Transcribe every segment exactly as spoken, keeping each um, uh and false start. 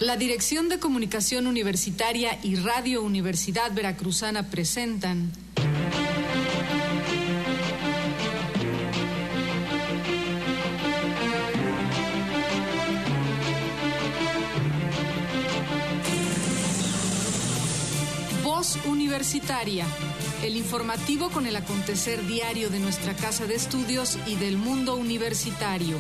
La Dirección de Comunicación Universitaria y Radio Universidad Veracruzana presentan Voz Universitaria, el informativo con el acontecer diario de nuestra casa de estudios y del mundo universitario.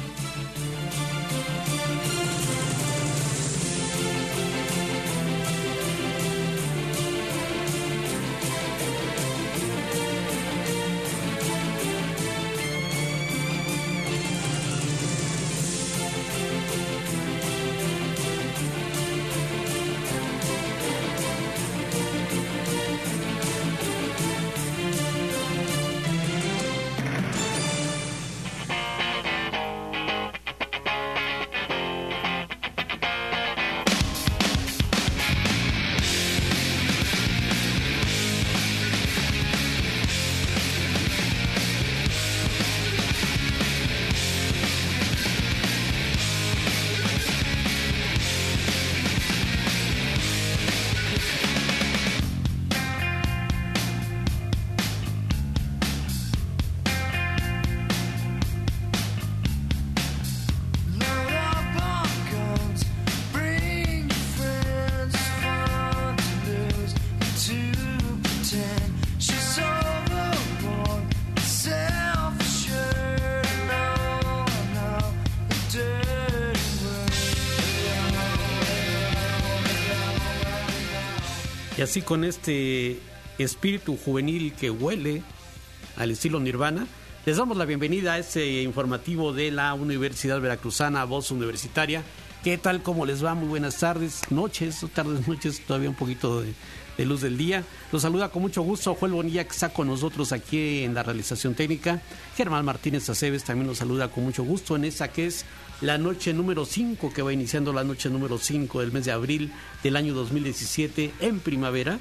Y así, con este espíritu juvenil que huele al estilo Nirvana, les damos la bienvenida a este informativo de la Universidad Veracruzana, Voz Universitaria. ¿Qué tal? ¿Cómo les va? Muy buenas tardes, noches, tardes, noches, todavía un poquito de, de luz del día. Los saluda con mucho gusto Joel Bonilla, que está con nosotros aquí en la realización técnica. Germán Martínez Aceves también nos saluda con mucho gusto en esta que es la noche número cinco, que va iniciando la noche número cinco del mes de abril del año dos mil diecisiete en primavera,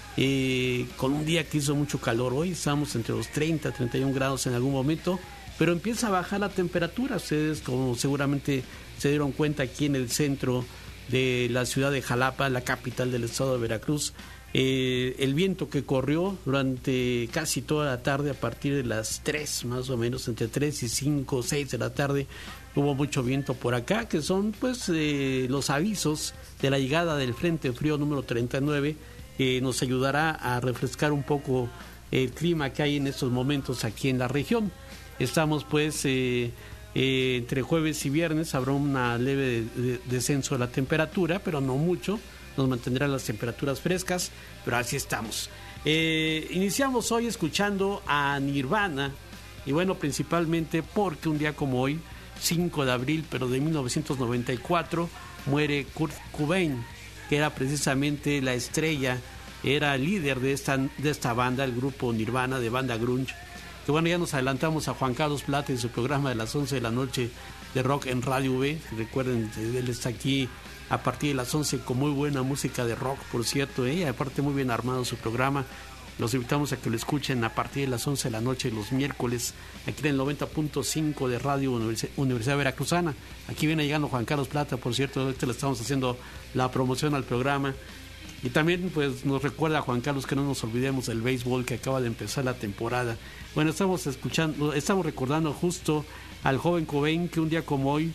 eh, con un día que hizo mucho calor. Hoy estamos entre los treinta, treinta y un grados en algún momento, pero empieza a bajar la temperatura. Ustedes, como seguramente se dieron cuenta, aquí en el centro de la ciudad de Jalapa, la capital del estado de Veracruz, eh, el viento que corrió durante casi toda la tarde, a partir de las tres más o menos, entre tres y cinco, seis de la tarde, hubo mucho viento por acá, que son pues eh, los avisos de la llegada del Frente Frío número treinta y nueve, que eh, nos ayudará a refrescar un poco el clima que hay en estos momentos aquí en la región. Estamos pues eh, eh, entre jueves y viernes, habrá una leve de, de, descenso de la temperatura, pero no mucho, nos mantendrán las temperaturas frescas, pero así estamos. Eh, iniciamos hoy escuchando a Nirvana, y bueno, principalmente porque un día como hoy, cinco de abril, pero de mil novecientos noventa y cuatro, muere Kurt Cobain, que era precisamente la estrella, era líder de esta, de esta banda, el grupo Nirvana, de banda grunge. Que bueno, ya nos adelantamos a Juan Carlos Plata en su programa de las once de la noche de rock en Radio V. Recuerden, él está aquí a partir de las once con muy buena música de rock, por cierto, ¿eh? Aparte muy bien armado su programa. Los invitamos a que lo escuchen a partir de las once de la noche los miércoles, aquí en el noventa punto cinco de Radio Universidad Veracruzana. Aquí viene llegando Juan Carlos Plata, por cierto, ahorita le estamos haciendo la promoción al programa. Y también pues nos recuerda Juan Carlos que no nos olvidemos del béisbol, que acaba de empezar la temporada. Bueno, estamos escuchando, estamos recordando justo al joven Cobain, que un día como hoy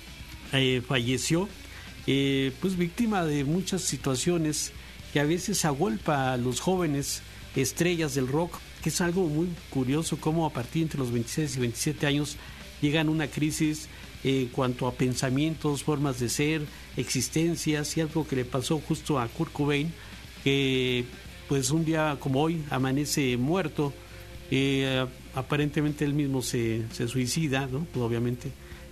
eh, falleció, eh, pues víctima de muchas situaciones que a veces agolpa a los jóvenes estrellas del rock, que es algo muy curioso, cómo a partir entre los veintiséis y veintisiete años llegan a una crisis eh, en cuanto a pensamientos, formas de ser, existencias, y algo que le pasó justo a Kurt Cobain, que pues un día como hoy amanece muerto, eh, aparentemente él mismo se, se suicida, ¿no? Pues obviamente,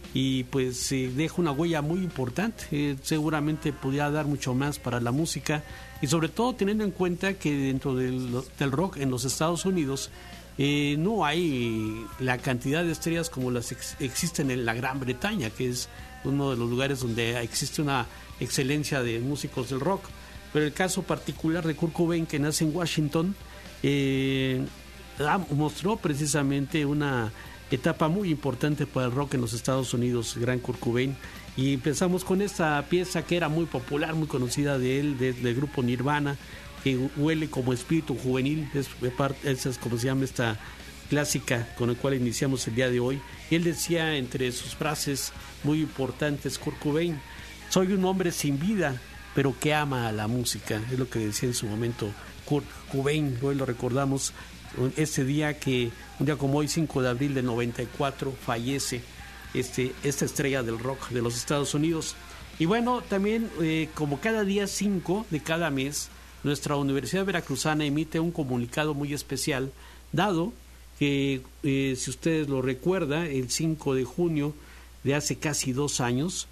y pues eh, deja una huella muy importante. Eh, seguramente podría dar mucho más para la música, y sobre todo teniendo en cuenta que dentro del, del rock en los Estados Unidos eh, no hay la cantidad de estrellas como las ex- existen en la Gran Bretaña, que es uno de los lugares donde existe una excelencia de músicos del rock. Pero el caso particular de Kurt Cobain, que nace en Washington, eh, mostró precisamente una etapa muy importante para el rock en los Estados Unidos, gran Kurt Cobain, Y empezamos con esta pieza que era muy popular, muy conocida de él, de, del grupo Nirvana, que huele como espíritu juvenil. Es, es, es como se llama esta clásica con la cual iniciamos el día de hoy. Y él decía entre sus frases muy importantes, Kurt Cobain: soy un hombre sin vida, pero que ama a la música. Es lo que decía en su momento Kurt Cobain. Hoy lo recordamos este día que, un día como hoy, cinco de abril del noventa y cuatro, fallece este, esta estrella del rock de los Estados Unidos. Y bueno, también eh, como cada día cinco de cada mes, nuestra Universidad Veracruzana emite un comunicado muy especial, dado que, eh, si ustedes lo recuerdan, el cinco de junio de hace casi dos años,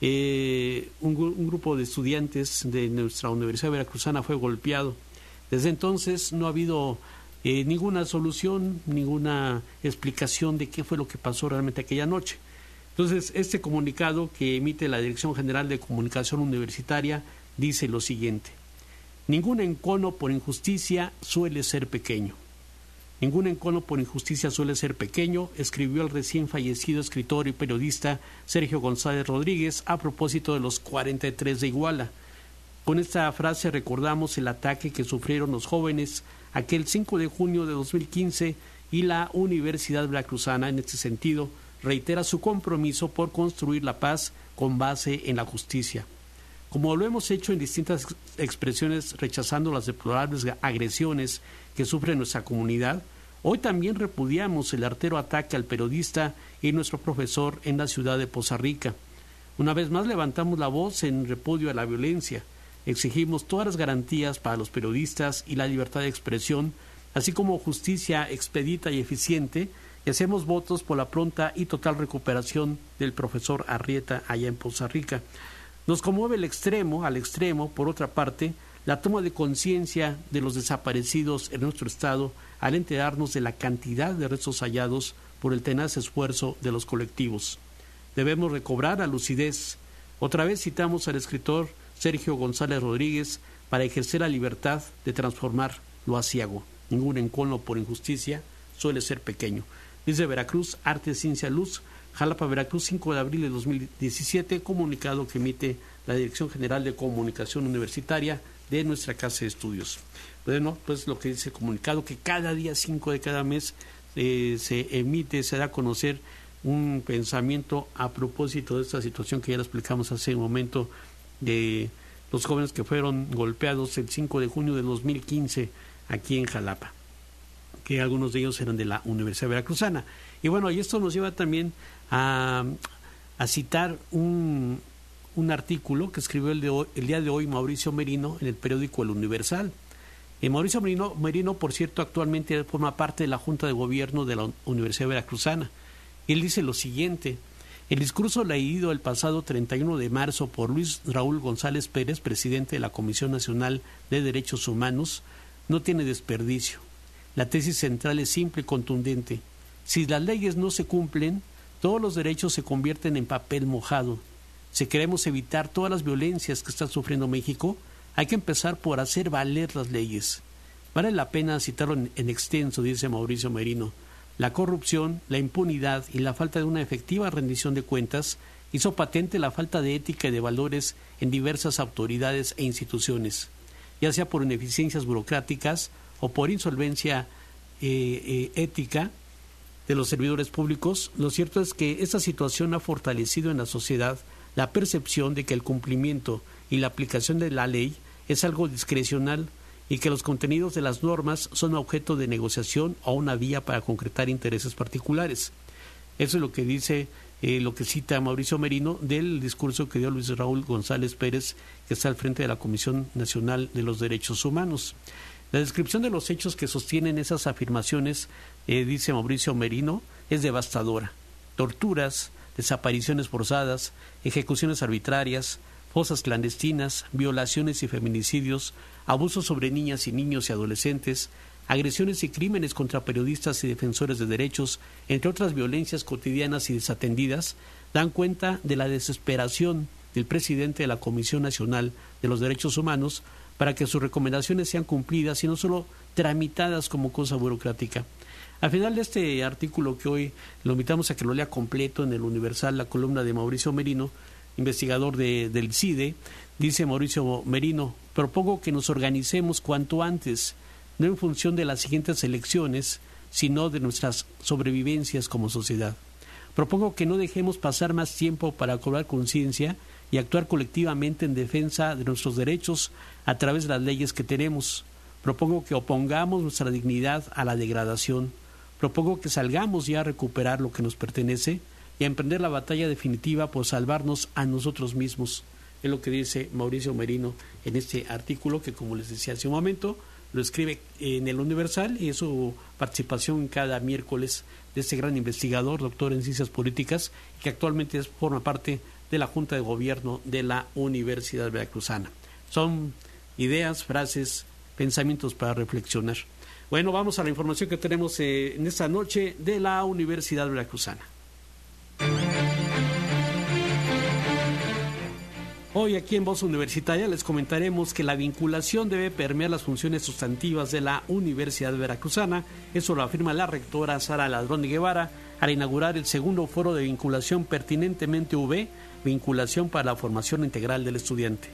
eh, un, un grupo de estudiantes de nuestra Universidad Veracruzana fue golpeado. Desde entonces no ha habido eh, ninguna solución, ninguna explicación de qué fue lo que pasó realmente aquella noche. Entonces, este comunicado que emite la Dirección General de Comunicación Universitaria dice lo siguiente: ningún encono por injusticia suele ser pequeño. Ningún encono por injusticia suele ser pequeño, escribió el recién fallecido escritor y periodista Sergio González Rodríguez a propósito de los cuarenta y tres de Iguala. Con esta frase recordamos el ataque que sufrieron los jóvenes aquel cinco de junio de dos mil quince, y la Universidad Veracruzana, en este sentido, reitera su compromiso por construir la paz con base en la justicia. Como lo hemos hecho en distintas expresiones rechazando las deplorables agresiones que sufre nuestra comunidad, hoy también repudiamos el artero ataque al periodista y nuestro profesor en la ciudad de Poza Rica. Una vez más levantamos la voz en repudio a la violencia. Exigimos todas las garantías para los periodistas y la libertad de expresión, así como justicia expedita y eficiente, y hacemos votos por la pronta y total recuperación del profesor Arrieta allá en Poza Rica. Nos conmueve el extremo, al extremo, por otra parte, la toma de conciencia de los desaparecidos en nuestro estado al enterarnos de la cantidad de restos hallados por el tenaz esfuerzo de los colectivos. Debemos recobrar la lucidez. Otra vez citamos al escritor Sergio González Rodríguez para ejercer la libertad de transformar lo aciago. Ningún encono por injusticia suele ser pequeño. Desde Veracruz, Arte, Ciencia, Luz, Jalapa, Veracruz, cinco de abril de dos mil diecisiete, comunicado que emite la Dirección General de Comunicación Universitaria de nuestra Casa de Estudios. Bueno, pues lo que dice el comunicado, que cada día cinco de cada mes eh, se emite, se da a conocer un pensamiento a propósito de esta situación que ya lo explicamos hace un momento, de los jóvenes que fueron golpeados el cinco de junio de dos mil quince aquí en Jalapa, que algunos de ellos eran de la Universidad Veracruzana. Y bueno, y esto nos lleva también a, a citar un, un artículo que escribió el, de hoy, el día de hoy Mauricio Merino en el periódico El Universal. Eh, Mauricio Merino, Merino, por cierto, actualmente forma parte de la Junta de Gobierno de la Universidad Veracruzana. Él dice lo siguiente: el discurso leído el pasado treinta y uno de marzo por Luis Raúl González Pérez, presidente de la Comisión Nacional de Derechos Humanos, no tiene desperdicio. La tesis central es simple y contundente. Si las leyes no se cumplen, todos los derechos se convierten en papel mojado. Si queremos evitar todas las violencias que está sufriendo México, hay que empezar por hacer valer las leyes. Vale la pena citarlo en, en extenso, dice Mauricio Merino. La corrupción, la impunidad y la falta de una efectiva rendición de cuentas hizo patente la falta de ética y de valores en diversas autoridades e instituciones, ya sea por ineficiencias burocráticas o por insolvencia eh, eh, ética de los servidores públicos. Lo cierto es que esta situación ha fortalecido en la sociedad la percepción de que el cumplimiento y la aplicación de la ley es algo discrecional y que los contenidos de las normas son objeto de negociación o una vía para concretar intereses particulares. Eso es lo que dice, eh, lo que cita Mauricio Merino del discurso que dio Luis Raúl González Pérez, que está al frente de la Comisión Nacional de los Derechos Humanos. La descripción de los hechos que sostienen esas afirmaciones, eh, dice Mauricio Merino, es devastadora. Torturas, desapariciones forzadas, ejecuciones arbitrarias, fosas clandestinas, violaciones y feminicidios, abusos sobre niñas y niños y adolescentes, agresiones y crímenes contra periodistas y defensores de derechos, entre otras violencias cotidianas y desatendidas, dan cuenta de la desesperación del presidente de la Comisión Nacional de los Derechos Humanos para que sus recomendaciones sean cumplidas y no solo tramitadas como cosa burocrática. Al final de este artículo, que hoy lo invitamos a que lo lea completo en el Universal, la columna de Mauricio Merino, investigador de, del C I D E, dice Mauricio Merino: propongo que nos organicemos cuanto antes, no en función de las siguientes elecciones, sino de nuestras sobrevivencias como sociedad. Propongo que no dejemos pasar más tiempo para cobrar conciencia y actuar colectivamente en defensa de nuestros derechos a través de las leyes que tenemos. Propongo que opongamos nuestra dignidad a la degradación. Propongo que salgamos ya a recuperar lo que nos pertenece y a emprender la batalla definitiva por salvarnos a nosotros mismos. Es lo que dice Mauricio Merino en este artículo que, como les decía hace un momento, lo escribe en el Universal, y es su participación cada miércoles de este gran investigador, doctor en ciencias políticas, que actualmente es, forma parte de la Junta de Gobierno de la Universidad Veracruzana. Son ideas, frases, pensamientos para reflexionar. Bueno, vamos a la información que tenemos eh, en esta noche de la Universidad Veracruzana. Hoy aquí en Voz Universitaria les comentaremos que la vinculación debe permear las funciones sustantivas de la Universidad Veracruzana. Eso lo afirma la rectora Sara Ladrón de Guevara al inaugurar el segundo foro de vinculación Pertinentemente V, vinculación para la formación integral del estudiante.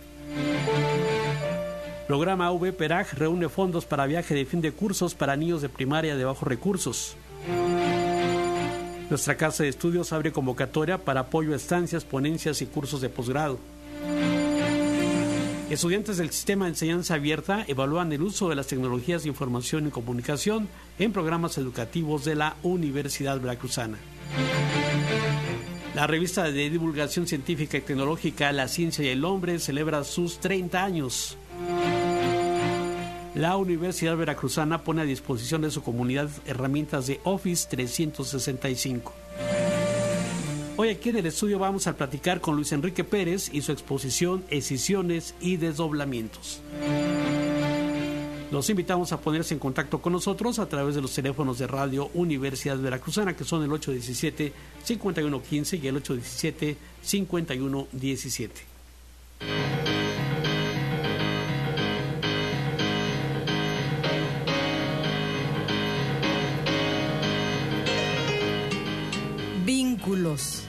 Programa V P E R A G reúne fondos para viaje de fin de cursos para niños de primaria de bajos recursos. Nuestra casa de estudios abre convocatoria para apoyo a estancias, ponencias y cursos de posgrado. Estudiantes del Sistema de Enseñanza Abierta evalúan el uso de las tecnologías de información y comunicación en programas educativos de la Universidad Veracruzana. La revista de divulgación científica y tecnológica La Ciencia y el Hombre celebra sus treinta años. La Universidad Veracruzana pone a disposición de su comunidad herramientas de Office trescientos sesenta y cinco. Hoy aquí en el estudio vamos a platicar con Luis Enrique Pérez y su exposición Escisiones y Desdoblamientos. Los invitamos a ponerse en contacto con nosotros a través de los teléfonos de Radio Universidad Veracruzana, que son el ocho uno siete, cinco uno uno cinco y el ocho uno siete, cinco uno uno siete. Vínculos.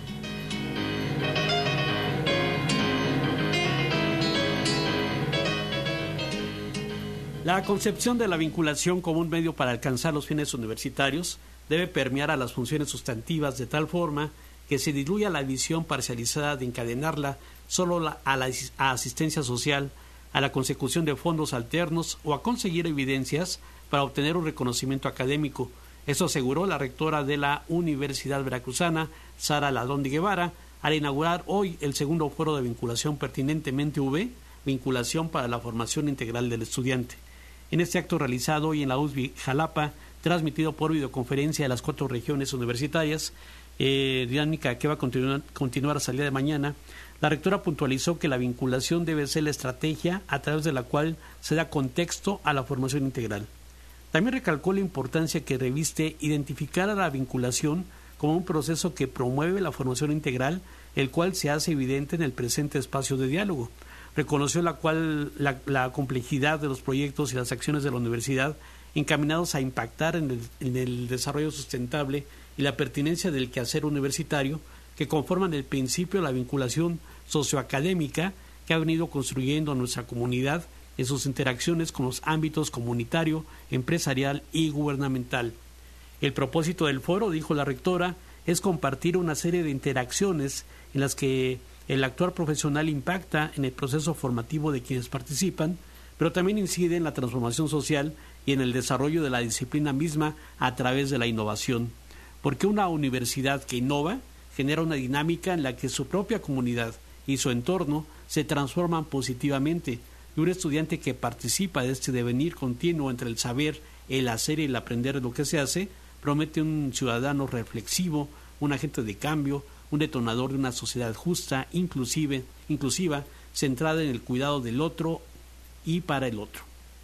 La concepción de la vinculación como un medio para alcanzar los fines universitarios debe permear a las funciones sustantivas de tal forma que se diluya la visión parcializada de encadenarla solo a la a asistencia social, a la consecución de fondos alternos o a conseguir evidencias para obtener un reconocimiento académico. Eso aseguró la rectora de la Universidad Veracruzana, Sara Ladrón de Guevara, al inaugurar hoy el segundo foro de vinculación Pertinentemente V, vinculación para la formación integral del estudiante. En este acto realizado hoy en la U S B I Jalapa, transmitido por videoconferencia de las cuatro regiones universitarias, eh, dinámica que va a continuar, continuar hasta el día de mañana, la rectora puntualizó que la vinculación debe ser la estrategia a través de la cual se da contexto a la formación integral. También recalcó la importancia que reviste identificar a la vinculación como un proceso que promueve la formación integral, el cual se hace evidente en el presente espacio de diálogo. Reconoció la, cual, la, la complejidad de los proyectos y las acciones de la universidad encaminados a impactar en el, en el desarrollo sustentable y la pertinencia del quehacer universitario que conforman el principio de la vinculación socioacadémica que ha venido construyendo nuestra comunidad en sus interacciones con los ámbitos comunitario, empresarial y gubernamental. El propósito del foro, dijo la rectora, es compartir una serie de interacciones en las que el actuar profesional impacta en el proceso formativo de quienes participan, pero también incide en la transformación social y en el desarrollo de la disciplina misma a través de la innovación. Porque una universidad que innova genera una dinámica en la que su propia comunidad y su entorno se transforman positivamente, y un estudiante que participa de este devenir continuo entre el saber, el hacer y el aprender de lo que se hace, promete un ciudadano reflexivo, un agente de cambio, un detonador de una sociedad justa, inclusive, inclusiva, centrada en el cuidado del otro y para el otro.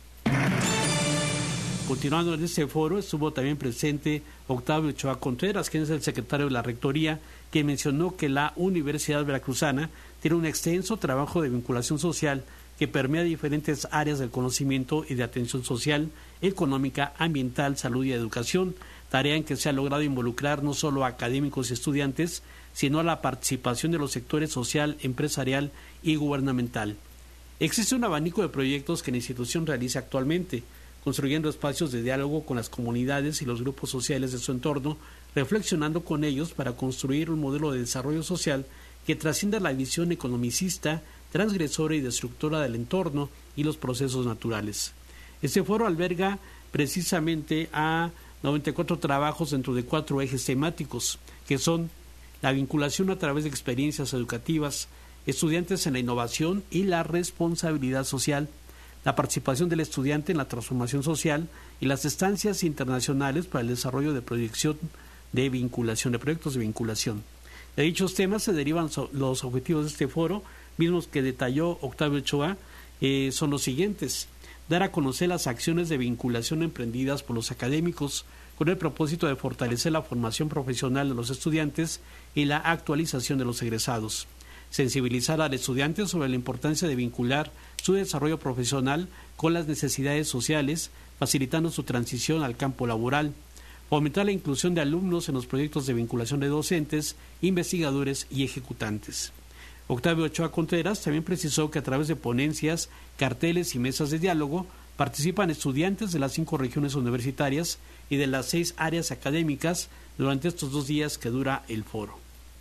Continuando en este foro, estuvo también presente Octavio Ochoa Contreras, quien es el secretario de la Rectoría, que mencionó que la Universidad Veracruzana tiene un extenso trabajo de vinculación social que permea diferentes áreas del conocimiento y de atención social, económica, ambiental, salud y educación, tarea en que se ha logrado involucrar no solo a académicos y estudiantes, sino a la participación de los sectores social, empresarial y gubernamental. Existe un abanico de proyectos que la institución realiza actualmente, construyendo espacios de diálogo con las comunidades y los grupos sociales de su entorno, reflexionando con ellos para construir un modelo de desarrollo social que trascienda la visión economicista, transgresora y destructora del entorno y los procesos naturales. Este foro alberga precisamente a noventa y cuatro trabajos dentro de cuatro ejes temáticos, que son la vinculación a través de experiencias educativas, estudiantes en la innovación y la responsabilidad social, la participación del estudiante en la transformación social y las estancias internacionales para el desarrollo de proyección de vinculación, de proyectos de vinculación. De dichos temas se derivan so- los objetivos de este foro, mismos que detalló Octavio Ochoa, eh, son los siguientes: dar a conocer las acciones de vinculación emprendidas por los académicos con el propósito de fortalecer la formación profesional de los estudiantes y la actualización de los egresados; sensibilizar al estudiante sobre la importancia de vincular su desarrollo profesional con las necesidades sociales, facilitando su transición al campo laboral; fomentar la inclusión de alumnos en los proyectos de vinculación de docentes, investigadores y ejecutantes. Octavio Ochoa Contreras también precisó que a través de ponencias, carteles y mesas de diálogo participan estudiantes de las cinco regiones universitarias y de las seis áreas académicas durante estos dos días que dura el foro.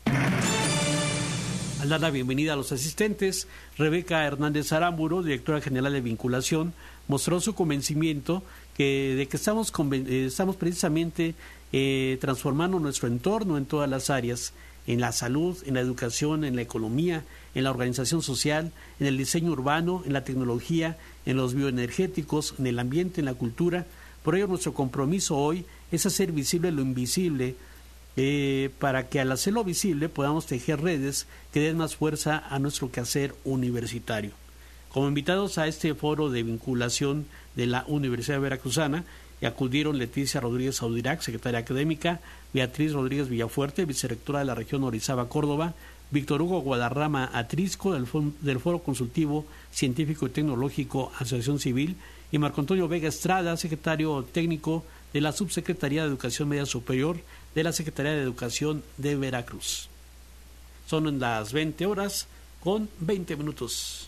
Al dar la bienvenida a los asistentes, Rebeca Hernández Aramburo, directora general de vinculación, mostró su convencimiento que, de que estamos, conven- eh, estamos precisamente eh, transformando nuestro entorno en todas las áreas, en la salud, en la educación, en la economía, en la organización social, en el diseño urbano, en la tecnología, en los bioenergéticos, en el ambiente, en la cultura. Por ello, nuestro compromiso hoy es hacer visible lo invisible, eh, para que al hacerlo visible podamos tejer redes que den más fuerza a nuestro quehacer universitario. Como invitados a este foro de vinculación de la Universidad Veracruzana, acudieron Leticia Rodríguez Audirac, secretaria académica, Beatriz Rodríguez Villafuerte, vicerrectora de la región Orizaba, Córdoba, Víctor Hugo Guadarrama Atrisco, del, del Foro Consultivo Científico y Tecnológico Asociación Civil, y Marco Antonio Vega Estrada, secretario técnico de la Subsecretaría de Educación Media Superior de la Secretaría de Educación de Veracruz. Son las veinte horas con veinte minutos.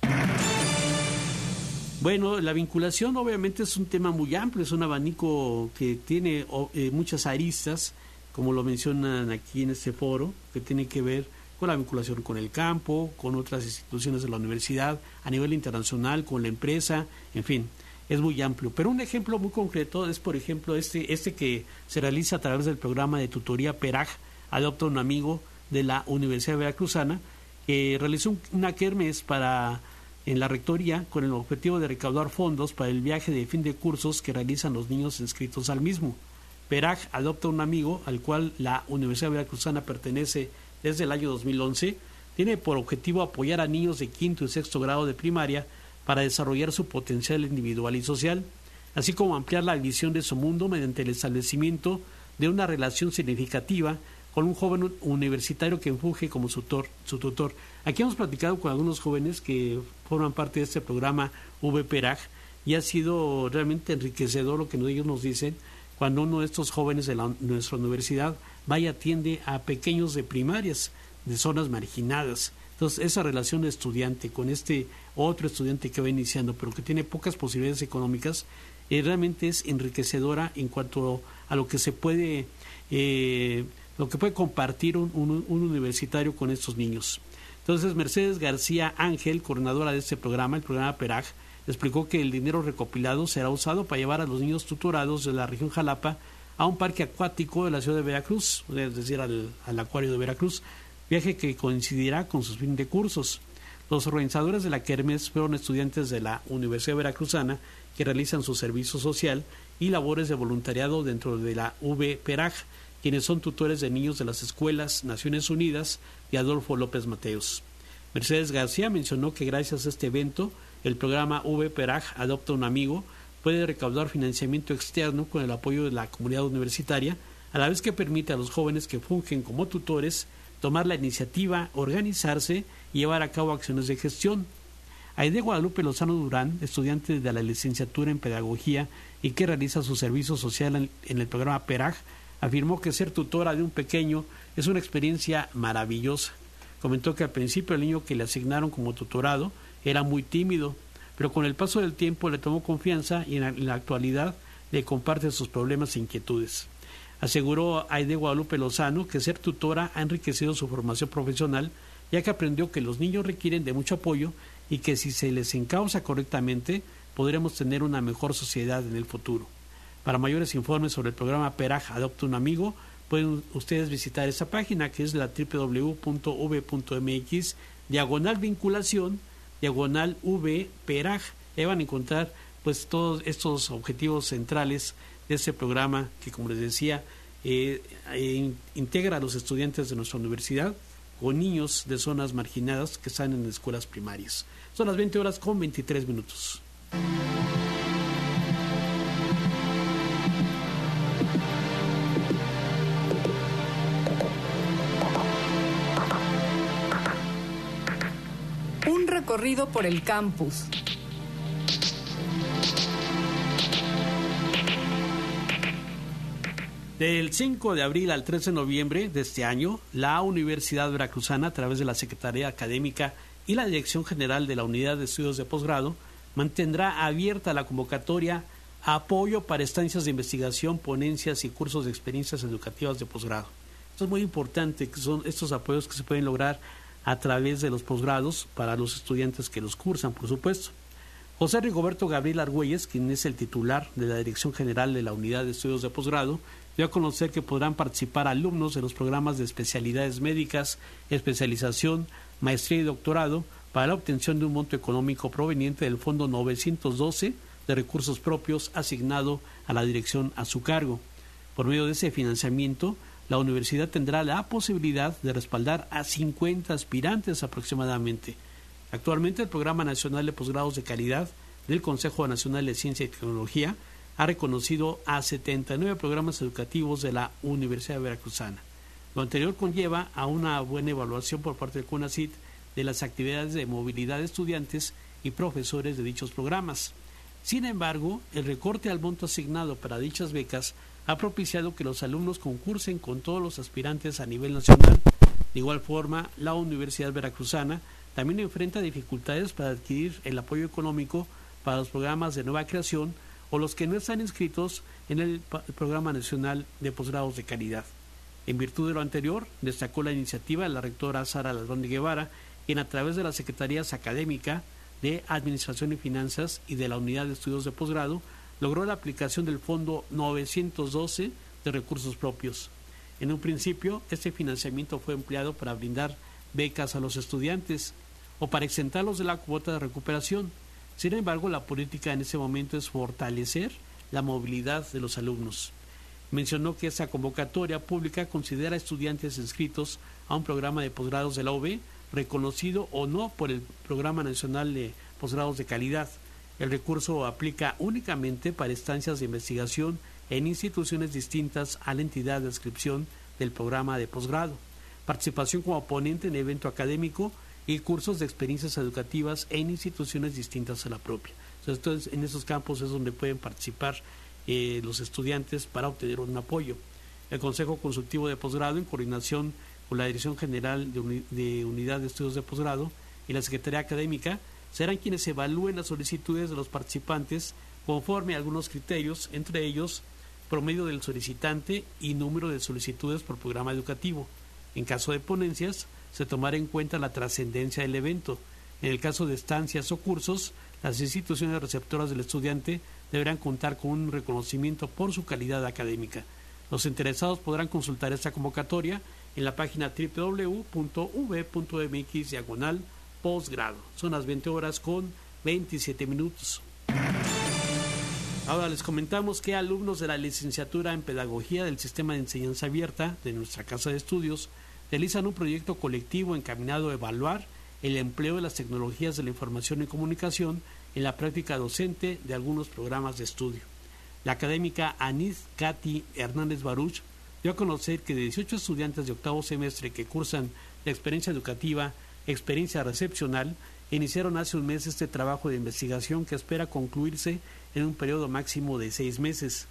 Bueno, la vinculación obviamente es un tema muy amplio, es un abanico que tiene eh, muchas aristas, como lo mencionan aquí en este foro, que tiene que ver con la vinculación con el campo, con otras instituciones de la universidad, a nivel internacional, con la empresa, en fin, es muy amplio. Pero un ejemplo muy concreto es, por ejemplo, este, este que se realiza a través del programa de tutoría PERAG, Adopta un Amigo, de la Universidad Veracruzana, que realizó un, una kermés para... en la rectoría, con el objetivo de recaudar fondos para el viaje de fin de cursos que realizan los niños inscritos al mismo. PERAG Adopta un Amigo, al cual la Universidad Veracruzana pertenece desde el año dos mil once, tiene por objetivo apoyar a niños de quinto y sexto grado de primaria para desarrollar su potencial individual y social, así como ampliar la visión de su mundo mediante el establecimiento de una relación significativa con un joven universitario que funge como su tutor, su tutor. Aquí hemos platicado con algunos jóvenes que forman parte de este programa V PERAG y ha sido realmente enriquecedor lo que ellos nos dicen cuando uno de estos jóvenes de la, nuestra universidad vaya atiende a pequeños de primarias, de zonas marginadas. Entonces, esa relación de estudiante con este otro estudiante que va iniciando, pero que tiene pocas posibilidades económicas, eh, realmente es enriquecedora en cuanto a lo que se puede... Eh, lo que puede compartir un, un, un universitario con estos niños. Entonces, Mercedes García Ángel, coordinadora de este programa, el programa PERAG, explicó que el dinero recopilado será usado para llevar a los niños tutorados de la región Jalapa a un parque acuático de la ciudad de Veracruz, es decir, al, al acuario de Veracruz, viaje que coincidirá con sus fin de cursos. Los organizadores de la kermés fueron estudiantes de la Universidad Veracruzana que realizan su servicio social y labores de voluntariado dentro de la V PERAG, quienes son tutores de niños de las escuelas Naciones Unidas y Adolfo López Mateos. Mercedes García mencionó que gracias a este evento, el programa V PERAG Adopta un Amigo puede recaudar financiamiento externo con el apoyo de la comunidad universitaria, a la vez que permite a los jóvenes que fungen como tutores tomar la iniciativa, organizarse y llevar a cabo acciones de gestión. Aide Guadalupe Lozano Durán, estudiante de la licenciatura en Pedagogía y que realiza su servicio social en, en el programa PERAG, Afirmó que ser tutora de un pequeño es una experiencia maravillosa. Comentó que al principio el niño que le asignaron como tutorado era muy tímido, pero con el paso del tiempo le tomó confianza y en la, en la actualidad le comparte sus problemas e inquietudes. Aseguró Aide Guadalupe Lozano que ser tutora ha enriquecido su formación profesional, ya que aprendió que los niños requieren de mucho apoyo y que si se les encausa correctamente podremos tener una mejor sociedad en el futuro. Para mayores informes sobre el programa PERAJ Adopta un Amigo, pueden ustedes visitar esta página que es la doble u doble u doble u punto u ve punto eme equis diagonal vinculación diagonal V PERAJ. Ahí van a encontrar pues todos estos objetivos centrales de este programa que, como les decía, eh, eh, integra a los estudiantes de nuestra universidad con niños de zonas marginadas que están en escuelas primarias. Son las veinte horas con veintitrés minutos. Un recorrido por el campus. Del cinco de abril al trece de noviembre de este año, la Universidad Veracruzana, a través de la Secretaría Académica y la Dirección General de la Unidad de Estudios de Posgrado, mantendrá abierta la convocatoria a apoyo para estancias de investigación, ponencias y cursos de experiencias educativas de posgrado. Esto es muy importante, que son estos apoyos que se pueden lograr a través de los posgrados para los estudiantes que los cursan, por supuesto. José Rigoberto Gabriel Argüelles, quien es el titular de la Dirección General de la Unidad de Estudios de Posgrado, dio a conocer que podrán participar alumnos de los programas de especialidades médicas, especialización, maestría y doctorado para la obtención de un monto económico proveniente del Fondo novecientos doce de recursos propios asignado a la dirección a su cargo. Por medio de ese financiamiento, la universidad tendrá la posibilidad de respaldar a cincuenta aspirantes aproximadamente. Actualmente, el Programa Nacional de Posgrados de Calidad del Consejo Nacional de Ciencia y Tecnología ha reconocido a setenta y nueve programas educativos de la Universidad Veracruzana. Lo anterior conlleva a una buena evaluación por parte del CONACYT de las actividades de movilidad de estudiantes y profesores de dichos programas. Sin embargo, el recorte al monto asignado para dichas becas ha propiciado que los alumnos concursen con todos los aspirantes a nivel nacional. De igual forma, la Universidad Veracruzana también enfrenta dificultades para adquirir el apoyo económico para los programas de nueva creación o los que no están inscritos en el Programa Nacional de Posgrados de Calidad. En virtud de lo anterior, destacó la iniciativa de la rectora Sara Ladrón de Guevara, quien a través de las Secretarías Académica, de Administración y Finanzas y de la Unidad de Estudios de Posgrado, logró la aplicación del Fondo novecientos doce de recursos propios. En un principio, este financiamiento fue empleado para brindar becas a los estudiantes o para exentarlos de la cuota de recuperación. Sin embargo, la política en ese momento es fortalecer la movilidad de los alumnos. Mencionó que esta convocatoria pública considera a estudiantes inscritos a un programa de posgrados de la U B, reconocido o no por el Programa Nacional de Posgrados de Calidad. El recurso aplica únicamente para estancias de investigación en instituciones distintas a la entidad de adscripción del programa de posgrado, participación como ponente en evento académico y cursos de experiencias educativas en instituciones distintas a la propia. Entonces, en esos campos es donde pueden participar eh, los estudiantes para obtener un apoyo. El Consejo Consultivo de Posgrado, en coordinación con la Dirección General de, Uni- de Unidad de Estudios de Posgrado y la Secretaría Académica, serán quienes evalúen las solicitudes de los participantes conforme a algunos criterios, entre ellos promedio del solicitante y número de solicitudes por programa educativo. En caso de ponencias, se tomará en cuenta la trascendencia del evento. En el caso de estancias o cursos, las instituciones receptoras del estudiante deberán contar con un reconocimiento por su calidad académica. Los interesados podrán consultar esta convocatoria en la página doble u doble u doble u punto u ve punto eme equis diagonal posgrado. Son las veinte horas con veintisiete minutos. Ahora les comentamos que alumnos de la licenciatura en Pedagogía del Sistema de Enseñanza Abierta de nuestra Casa de Estudios realizan un proyecto colectivo encaminado a evaluar el empleo de las tecnologías de la información y comunicación en la práctica docente de algunos programas de estudio. La académica Anis Katy Hernández Baruch dio a conocer que de dieciocho estudiantes de octavo semestre que cursan la experiencia educativa, experiencia recepcional, iniciaron hace un mes este trabajo de investigación que espera concluirse en un periodo máximo de seis meses.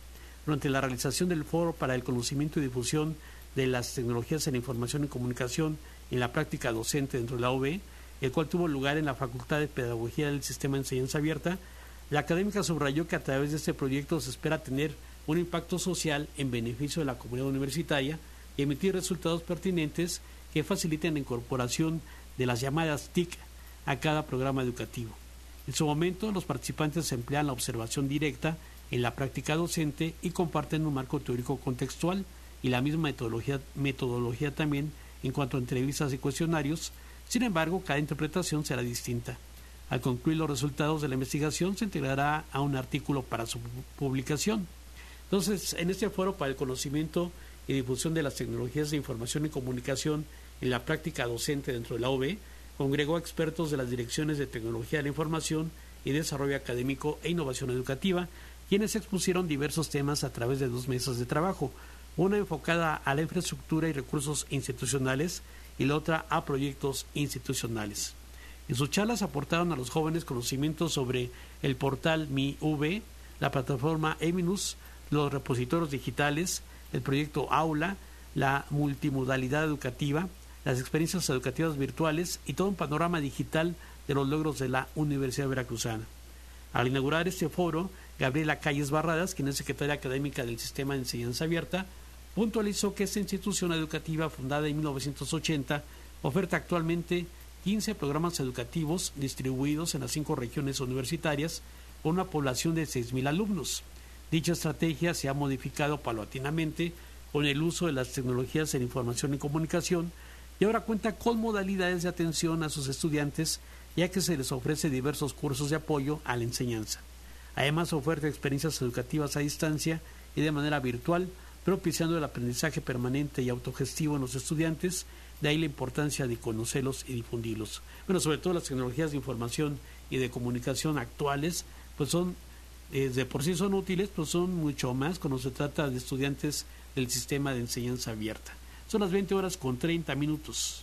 durante la realización del Foro para el Conocimiento y Difusión de las Tecnologías en la Información y Comunicación en la práctica docente dentro de la U B, el cual tuvo lugar en la Facultad de Pedagogía del Sistema de Enseñanza Abierta, la académica subrayó que a través de este proyecto se espera tener un impacto social en beneficio de la comunidad universitaria y emitir resultados pertinentes que faciliten la incorporación de las llamadas T I C a cada programa educativo. En su momento, los participantes emplean la observación directa en la práctica docente y comparten un marco teórico contextual y la misma metodología, metodología también en cuanto a entrevistas y cuestionarios. Sin embargo, cada interpretación será distinta. Al concluir los resultados de la investigación, se integrará a un artículo para su publicación. Entonces, en este foro para el conocimiento y difusión de las tecnologías de información y comunicación en la práctica docente dentro de la U B, congregó a expertos de las direcciones de tecnología de la información y desarrollo académico e innovación educativa, quienes expusieron diversos temas a través de dos mesas de trabajo, una enfocada a la infraestructura y recursos institucionales y la otra a proyectos institucionales. En sus charlas aportaron a los jóvenes conocimientos sobre el portal Mi U B, la plataforma Eminus, los repositorios digitales, el proyecto Aula, la multimodalidad educativa, las experiencias educativas virtuales y todo un panorama digital de los logros de la Universidad Veracruzana. Al inaugurar este foro, Gabriela Calles Barradas, quien es secretaria académica del Sistema de Enseñanza Abierta, puntualizó que esta institución educativa, fundada en mil novecientos ochenta, oferta actualmente quince programas educativos distribuidos en las cinco regiones universitarias con una población de seis mil alumnos. Dicha estrategia se ha modificado paulatinamente con el uso de las tecnologías en información y comunicación y ahora cuenta con modalidades de atención a sus estudiantes, ya que se les ofrece diversos cursos de apoyo a la enseñanza. Además, oferta experiencias educativas a distancia y de manera virtual, propiciando el aprendizaje permanente y autogestivo en los estudiantes, de ahí la importancia de conocerlos y difundirlos. Bueno, sobre todo las tecnologías de información y de comunicación actuales, pues son, eh, de por sí son útiles, pues son mucho más cuando se trata de estudiantes del sistema de enseñanza abierta. Son las veinte horas con treinta minutos.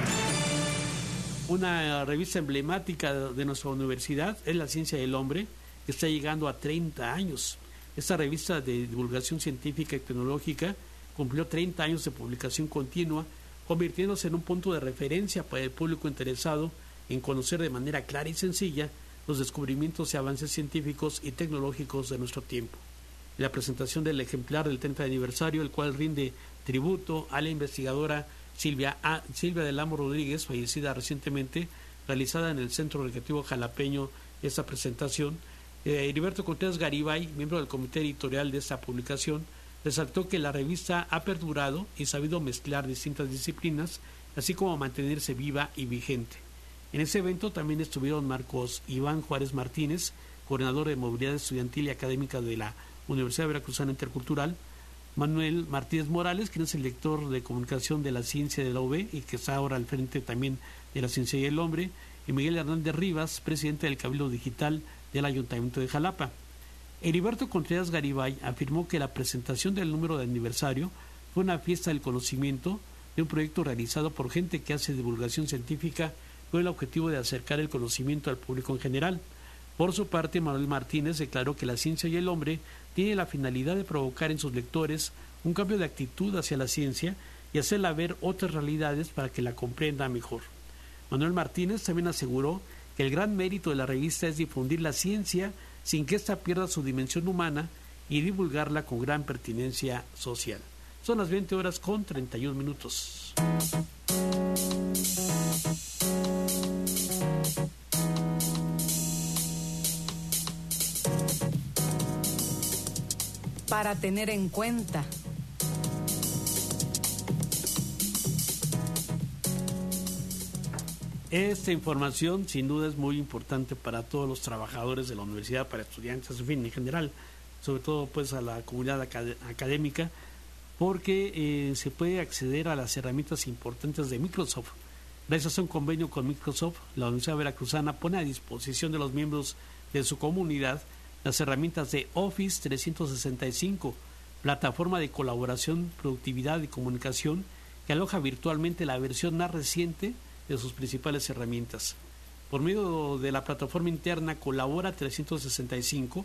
Una revista emblemática de nuestra universidad es La Ciencia del Hombre, que está llegando a treinta años. Esta revista de divulgación científica y tecnológica cumplió treinta años de publicación continua, convirtiéndose en un punto de referencia para el público interesado en conocer de manera clara y sencilla los descubrimientos y avances científicos y tecnológicos de nuestro tiempo. La presentación del ejemplar del treinta aniversario, el cual rinde tributo a la investigadora Silvia, a, Silvia del Amo Rodríguez, fallecida recientemente, realizada en el Centro Recreativo Jalapeño. Esta presentación, eh, Heriberto Contreras Garibay, miembro del comité editorial de esta publicación, resaltó que la revista ha perdurado y sabido mezclar distintas disciplinas, así como mantenerse viva y vigente. En ese evento también estuvieron Marcos Iván Juárez Martínez, coordinador de movilidad estudiantil y académica de la Universidad Veracruzana Intercultural, Manuel Martínez Morales, quien es el lector de comunicación de la ciencia de la U B y que está ahora al frente también de la Ciencia y el Hombre, y Miguel Hernández Rivas, presidente del Cabildo Digital del Ayuntamiento de Jalapa. Heriberto Contreras Garibay afirmó que la presentación del número de aniversario fue una fiesta del conocimiento de un proyecto realizado por gente que hace divulgación científica con el objetivo de acercar el conocimiento al público en general. Por su parte, Manuel Martínez declaró que La Ciencia y el Hombre tiene la finalidad de provocar en sus lectores un cambio de actitud hacia la ciencia y hacerla ver otras realidades para que la comprenda mejor. Manuel Martínez también aseguró que el gran mérito de la revista es difundir la ciencia sin que ésta pierda su dimensión humana y divulgarla con gran pertinencia social. Son las veinte horas con treinta y un minutos. Para tener en cuenta. Esta información sin duda es muy importante para todos los trabajadores de la universidad, para estudiantes, en fin, en general, sobre todo pues a la comunidad acad- académica, porque eh, se puede acceder a las herramientas importantes de Microsoft. Gracias a un convenio con Microsoft, la Universidad Veracruzana pone a disposición de los miembros de su comunidad las herramientas de Office trescientos sesenta y cinco, plataforma de colaboración, productividad y comunicación que aloja virtualmente la versión más reciente de sus principales herramientas. Por medio de la plataforma interna Colabora trescientos sesenta y cinco,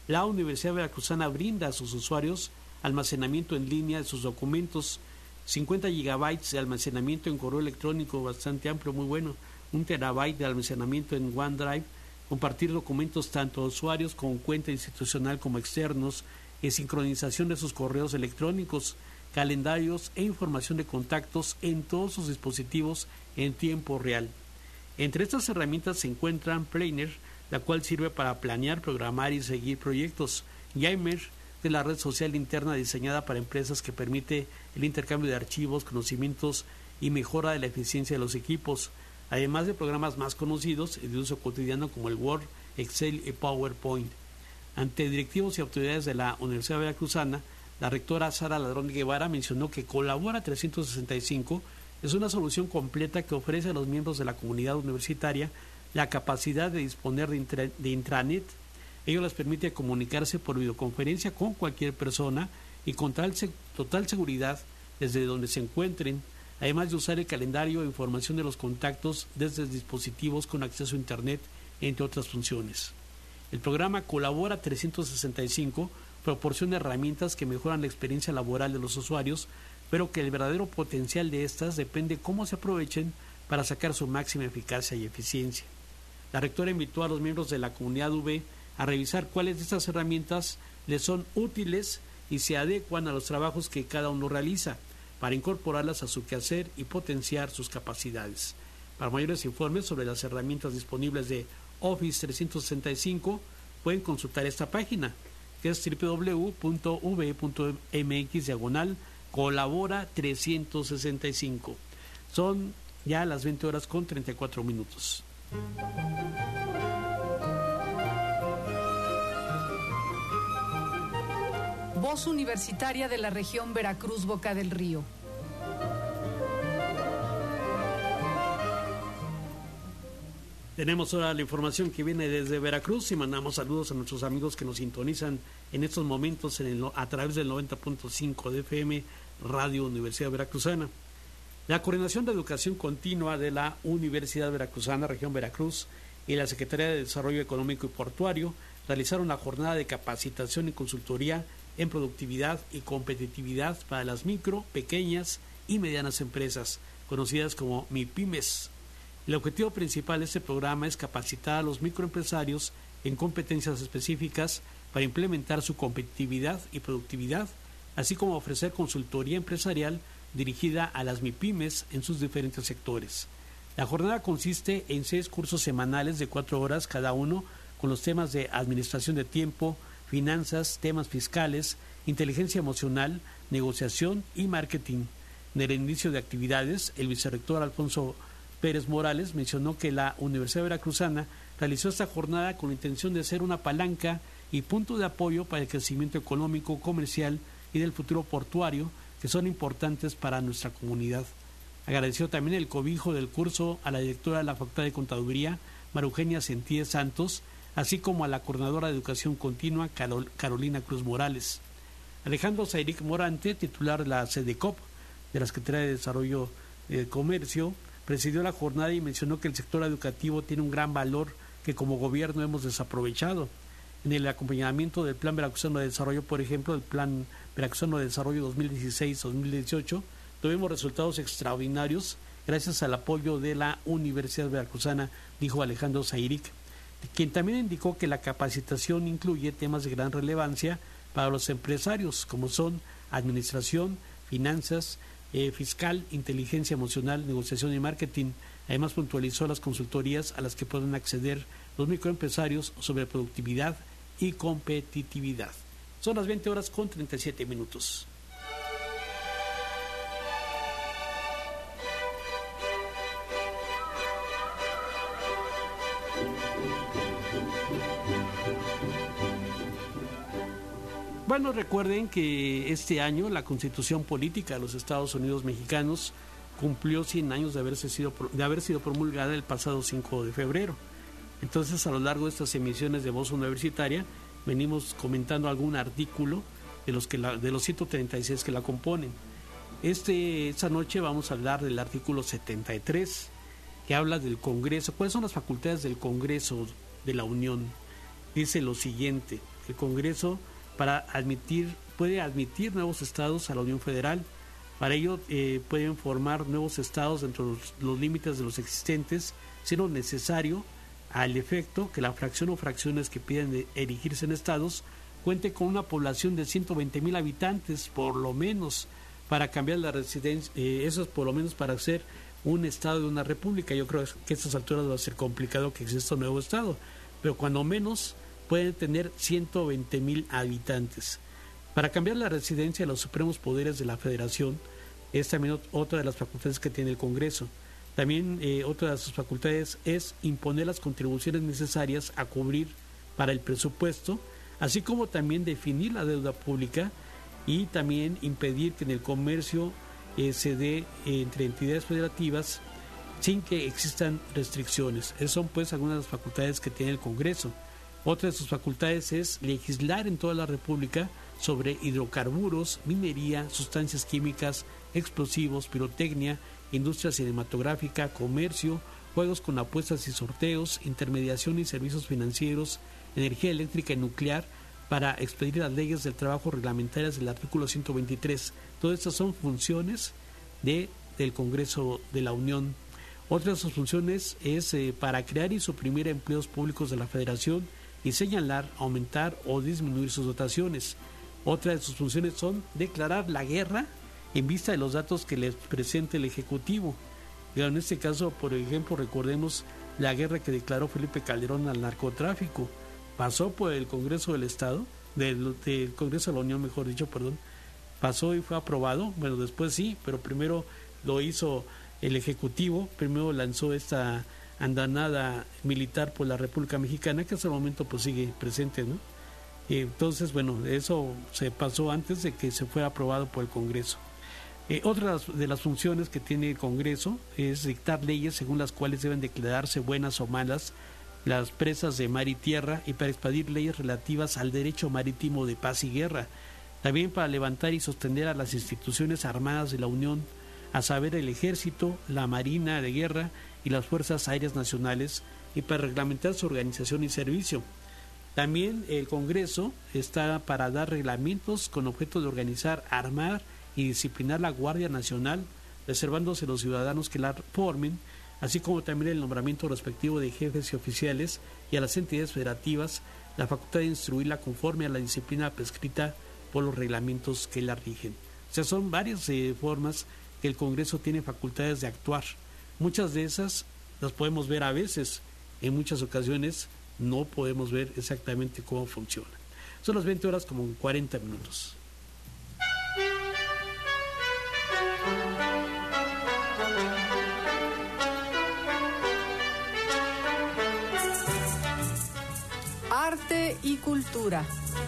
la Universidad Veracruzana brinda a sus usuarios almacenamiento en línea de sus documentos, cincuenta gigabytes de almacenamiento en correo electrónico, bastante amplio, muy bueno, un terabyte de almacenamiento en OneDrive, compartir documentos tanto a usuarios con cuenta institucional como externos, en sincronización de sus correos electrónicos, calendarios e información de contactos en todos sus dispositivos en tiempo real. Entre estas herramientas se encuentran Planner, la cual sirve para planear, programar y seguir proyectos, Yammer, de la red social interna diseñada para empresas que permite el intercambio de archivos, conocimientos y mejora de la eficiencia de los equipos, además de programas más conocidos y de uso cotidiano como el Word, Excel y PowerPoint. Ante directivos y autoridades de la Universidad Veracruzana, la rectora Sara Ladrón Guevara mencionó que Colabora trescientos sesenta y cinco es una solución completa que ofrece a los miembros de la comunidad universitaria la capacidad de disponer de, intra de intranet. Ello les permite comunicarse por videoconferencia con cualquier persona y con tal se total seguridad desde donde se encuentren, además de usar el calendario e información de los contactos desde dispositivos con acceso a internet, entre otras funciones. El programa Colabora trescientos sesenta y cinco proporciona herramientas que mejoran la experiencia laboral de los usuarios, pero que el verdadero potencial de estas depende cómo se aprovechen para sacar su máxima eficacia y eficiencia. La rectora invitó a los miembros de la comunidad U V a revisar cuáles de estas herramientas les son útiles y se adecuan a los trabajos que cada uno realiza, para incorporarlas a su quehacer y potenciar sus capacidades. Para mayores informes sobre las herramientas disponibles de Office trescientos sesenta y cinco, pueden consultar esta página, que es doble u doble u doble u punto u v punto m x diagonal colabora trescientos sesenta y cinco. Son ya las veinte horas con treinta y cuatro minutos. Voz Universitaria de la región Veracruz Boca del Río. Tenemos ahora la información que viene desde Veracruz y mandamos saludos a nuestros amigos que nos sintonizan en estos momentos en el, a través del noventa punto cinco de F M Radio Universidad Veracruzana. La Coordinación de Educación Continua de la Universidad Veracruzana, Región Veracruz, y la Secretaría de Desarrollo Económico y Portuario realizaron la jornada de capacitación y consultoría en productividad y competitividad para las micro, pequeñas y medianas empresas, conocidas como MIPYMES. El objetivo principal de este programa es capacitar a los microempresarios en competencias específicas para implementar su competitividad y productividad, así como ofrecer consultoría empresarial dirigida a las MIPYMES en sus diferentes sectores. La jornada consiste en seis cursos semanales de cuatro horas cada uno, con los temas de administración de tiempo, finanzas, temas fiscales, inteligencia emocional, negociación y marketing. En el inicio de actividades, el vicerrector Alfonso Pérez Morales mencionó que la Universidad Veracruzana realizó esta jornada con la intención de ser una palanca y punto de apoyo para el crecimiento económico, comercial y del futuro portuario, que son importantes para nuestra comunidad. Agradeció también el cobijo del curso a la directora de la Facultad de Contaduría, María Eugenia Sentíes Santos, así como a la coordinadora de Educación Continua, Carol, Carolina Cruz Morales. Alejandro Zairic Morante, titular de la SEDECOP, de la Secretaría de Desarrollo de Comercio, presidió la jornada y mencionó que el sector educativo tiene un gran valor que como gobierno hemos desaprovechado. En el acompañamiento del Plan Veracruzano de Desarrollo, por ejemplo, el Plan Veracruzano de Desarrollo dos mil dieciséis a dos mil dieciocho, tuvimos resultados extraordinarios gracias al apoyo de la Universidad Veracruzana, dijo Alejandro Zairic, quien también indicó que la capacitación incluye temas de gran relevancia para los empresarios, como son administración, finanzas, eh, fiscal, inteligencia emocional, negociación y marketing. Además, puntualizó las consultorías a las que pueden acceder los microempresarios sobre productividad y competitividad. Son las veinte horas con treinta y siete minutos. Bueno, recuerden que este año la Constitución Política de los Estados Unidos Mexicanos cumplió cien años de, haberse sido, de haber sido promulgada el pasado cinco de febrero. Entonces, a lo largo de estas emisiones de Voz Universitaria, venimos comentando algún artículo de los, que la, de los ciento treinta y seis que la componen. Este, esta noche vamos a hablar del artículo setenta y tres, que habla del Congreso. ¿Cuáles son las facultades del Congreso de la Unión? Dice lo siguiente: el Congreso para admitir, puede admitir nuevos estados a la Unión Federal. Para ello eh, pueden formar nuevos estados dentro de los, los límites de los existentes, siendo necesario al efecto que la fracción o fracciones que piden erigirse en estados cuente con una población de ciento veinte mil habitantes, por lo menos, para cambiar la residencia, eh, eso es por lo menos para ser un estado de una república. Yo creo que a estas alturas va a ser complicado que exista un nuevo estado, pero cuando menos pueden tener ciento veinte mil habitantes. Para cambiar la residencia de los supremos poderes de la Federación es también otra de las facultades que tiene el Congreso. También eh, otra de sus facultades es imponer las contribuciones necesarias a cubrir para el presupuesto, así como también definir la deuda pública y también impedir que en el comercio eh, se dé eh, entre entidades federativas sin que existan restricciones. Esas son pues algunas de las facultades que tiene el Congreso. Otra de sus facultades es legislar en toda la República sobre hidrocarburos, minería, sustancias químicas, explosivos, pirotecnia, industria cinematográfica, comercio, juegos con apuestas y sorteos, intermediación y servicios financieros, energía eléctrica y nuclear, para expedir las leyes del trabajo reglamentarias del artículo ciento veintitrés. Todas estas son funciones de, del Congreso de la Unión. Otra de sus funciones es eh, para crear y suprimir empleos públicos de la Federación y señalar, aumentar o disminuir sus dotaciones. Otra de sus funciones son declarar la guerra en vista de los datos que les presente el Ejecutivo. En este caso, por ejemplo, recordemos la guerra que declaró Felipe Calderón al narcotráfico. Pasó por el Congreso del Estado, del, del Congreso de la Unión, mejor dicho, perdón, pasó y fue aprobado. Bueno, después sí, pero primero lo hizo el Ejecutivo, primero lanzó esta andanada militar por la República Mexicana, que hasta el momento pues sigue presente, ¿no? Entonces, bueno, eso se pasó antes de que se fuera aprobado por el Congreso. Eh, otra de las funciones que tiene el Congreso es dictar leyes según las cuales deben declararse buenas o malas las presas de mar y tierra, y para expedir leyes relativas al derecho marítimo de paz y guerra. También para levantar y sostener a las instituciones armadas de la Unión, a saber el Ejército, la Marina de Guerra y las Fuerzas Aéreas Nacionales, y para reglamentar su organización y servicio. También el Congreso está para dar reglamentos con objeto de organizar, armar y disciplinar la Guardia Nacional, reservándose a los ciudadanos que la formen, así como también el nombramiento respectivo de jefes y oficiales, y a las entidades federativas la facultad de instruirla conforme a la disciplina prescrita por los reglamentos que la rigen. O sea, son varias eh, formas que el Congreso tiene facultades de actuar. Muchas de esas las podemos ver a veces, en muchas ocasiones no podemos ver exactamente cómo funciona. Son las veinte horas como cuarenta minutos. Arte y cultura.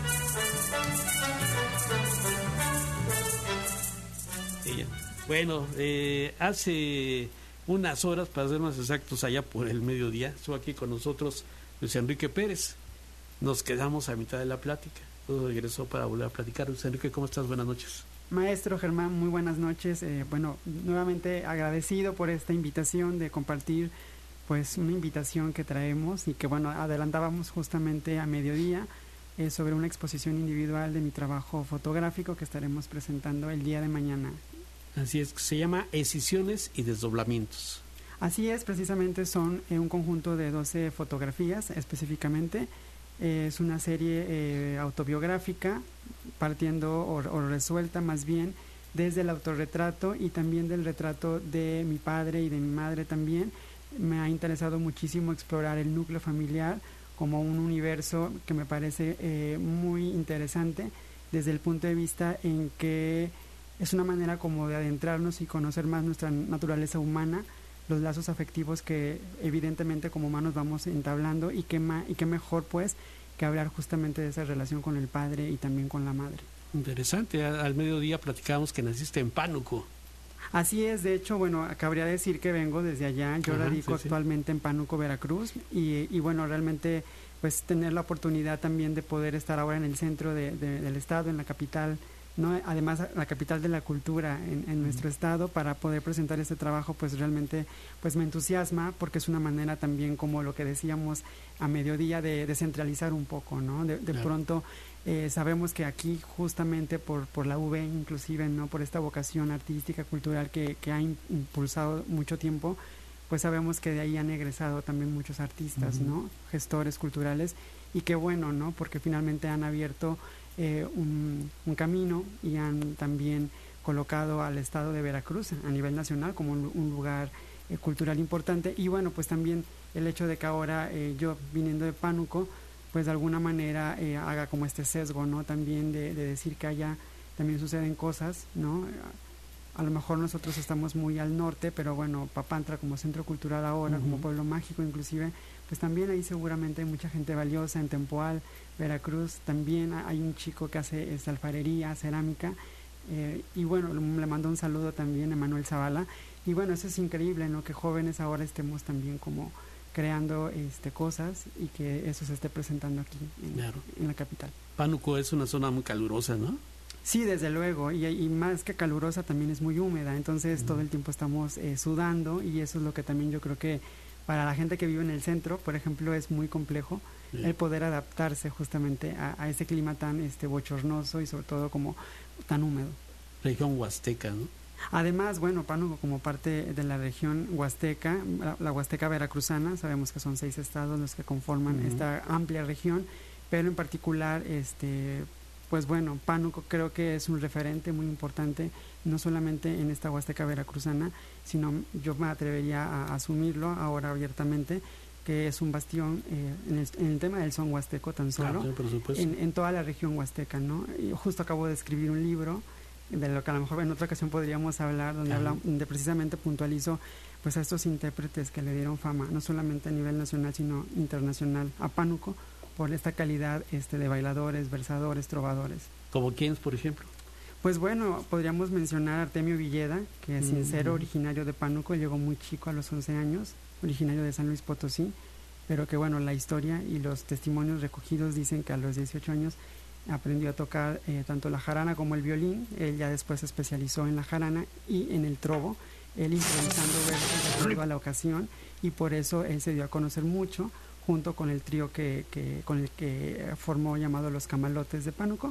Bueno, eh, hace unas horas, para ser más exactos, allá por el mediodía, estuvo aquí con nosotros Luis Enrique Pérez. Nos quedamos a mitad de la plática. Luego regresó para volver a platicar. Luis Enrique, ¿cómo estás? Buenas noches. Maestro Germán, muy buenas noches. Eh, bueno, nuevamente agradecido por esta invitación de compartir, pues, una invitación que traemos y que, bueno, adelantábamos justamente a mediodía eh, sobre una exposición individual de mi trabajo fotográfico que estaremos presentando el día de mañana. Así es, se llama Escisiones y Desdoblamientos. Así es, precisamente son eh, un conjunto de doce fotografías específicamente. Eh, es una serie eh, autobiográfica, partiendo o, o resuelta más bien desde el autorretrato y también del retrato de mi padre y de mi madre también. Me ha interesado muchísimo explorar el núcleo familiar como un universo que me parece eh, muy interesante desde el punto de vista en que es una manera como de adentrarnos y conocer más nuestra naturaleza humana, los lazos afectivos que evidentemente como humanos vamos entablando, y qué, ma- y qué mejor pues que hablar justamente de esa relación con el padre y también con la madre. Interesante, al mediodía platicábamos que naciste en Pánuco. Así es, de hecho, bueno, cabría decir que vengo desde allá, yo Ajá, radico sí, sí. actualmente en Pánuco, Veracruz, y, y bueno, realmente pues tener la oportunidad también de poder estar ahora en el centro de, de, del estado, en la capital ¿no? Además, la capital de la cultura en, en nuestro estado, para poder presentar este trabajo, pues realmente pues me entusiasma, porque es una manera también, como lo que decíamos a mediodía, de descentralizar un poco, ¿no? De, de claro. pronto eh, sabemos que aquí, justamente por, por la U V, inclusive, ¿no? Por esta vocación artística, cultural que, que ha impulsado mucho tiempo, pues sabemos que de ahí han egresado también muchos artistas, uh-huh. ¿no? Gestores culturales, y qué bueno, ¿no? Porque finalmente han abierto eh, un, un camino y han también colocado al estado de Veracruz a nivel nacional como un, un lugar eh, cultural importante. Y bueno, pues también el hecho de que ahora eh, yo, viniendo de Pánuco, pues de alguna manera eh, haga como este sesgo, ¿no? También de, de decir que allá también suceden cosas, ¿no? A lo mejor nosotros estamos muy al norte, pero bueno, Papantla como centro cultural ahora, uh-huh. como pueblo mágico inclusive, pues también ahí seguramente hay mucha gente valiosa. En Tempoal, Veracruz, también hay un chico que hace esta alfarería, cerámica, eh, y bueno, le mando un saludo también a Manuel Zavala, y bueno, eso es increíble, ¿no? Que jóvenes ahora estemos también como creando este cosas y que eso se esté presentando aquí en, claro. en la capital. Pánuco es una zona muy calurosa, ¿no? Sí, desde luego, y, y más que calurosa también es muy húmeda, entonces uh-huh. todo el tiempo estamos eh, sudando, y eso es lo que también yo creo que para la gente que vive en el centro, por ejemplo, es muy complejo sí. el poder adaptarse justamente a, a ese clima tan este bochornoso y sobre todo como tan húmedo. Región huasteca, ¿no? Además, bueno, Pánuco como parte de la región huasteca, la, la huasteca veracruzana, sabemos que son seis estados los que conforman uh-huh. esta amplia región, pero en particular, este pues bueno, Pánuco creo que es un referente muy importante, no solamente en esta huasteca veracruzana, sino yo me atrevería a asumirlo ahora abiertamente, que es un bastión eh, en, el, en el tema del son huasteco tan solo, claro, por supuesto. en, en toda la región huasteca, ¿no? Y justo acabo de escribir un libro, de lo que a lo mejor en otra ocasión podríamos hablar, donde, habla, donde precisamente puntualizo pues a estos intérpretes que le dieron fama, no solamente a nivel nacional, sino internacional, a Pánuco, por esta calidad este de bailadores, versadores, trovadores. ¿Como quiénes, por ejemplo? Pues bueno, podríamos mencionar a Artemio Villeda, que es sin ser originario de Pánuco, llegó muy chico a los once años, originario de San Luis Potosí, pero que bueno, la historia y los testimonios recogidos dicen que a los dieciocho años aprendió a tocar eh, tanto la jarana como el violín. Él ya después se especializó en la jarana y en el trovo, él improvisando versos a la ocasión, y por eso él se dio a conocer mucho, junto con el trío que, que con el que formó, llamado Los Camalotes de Pánuco.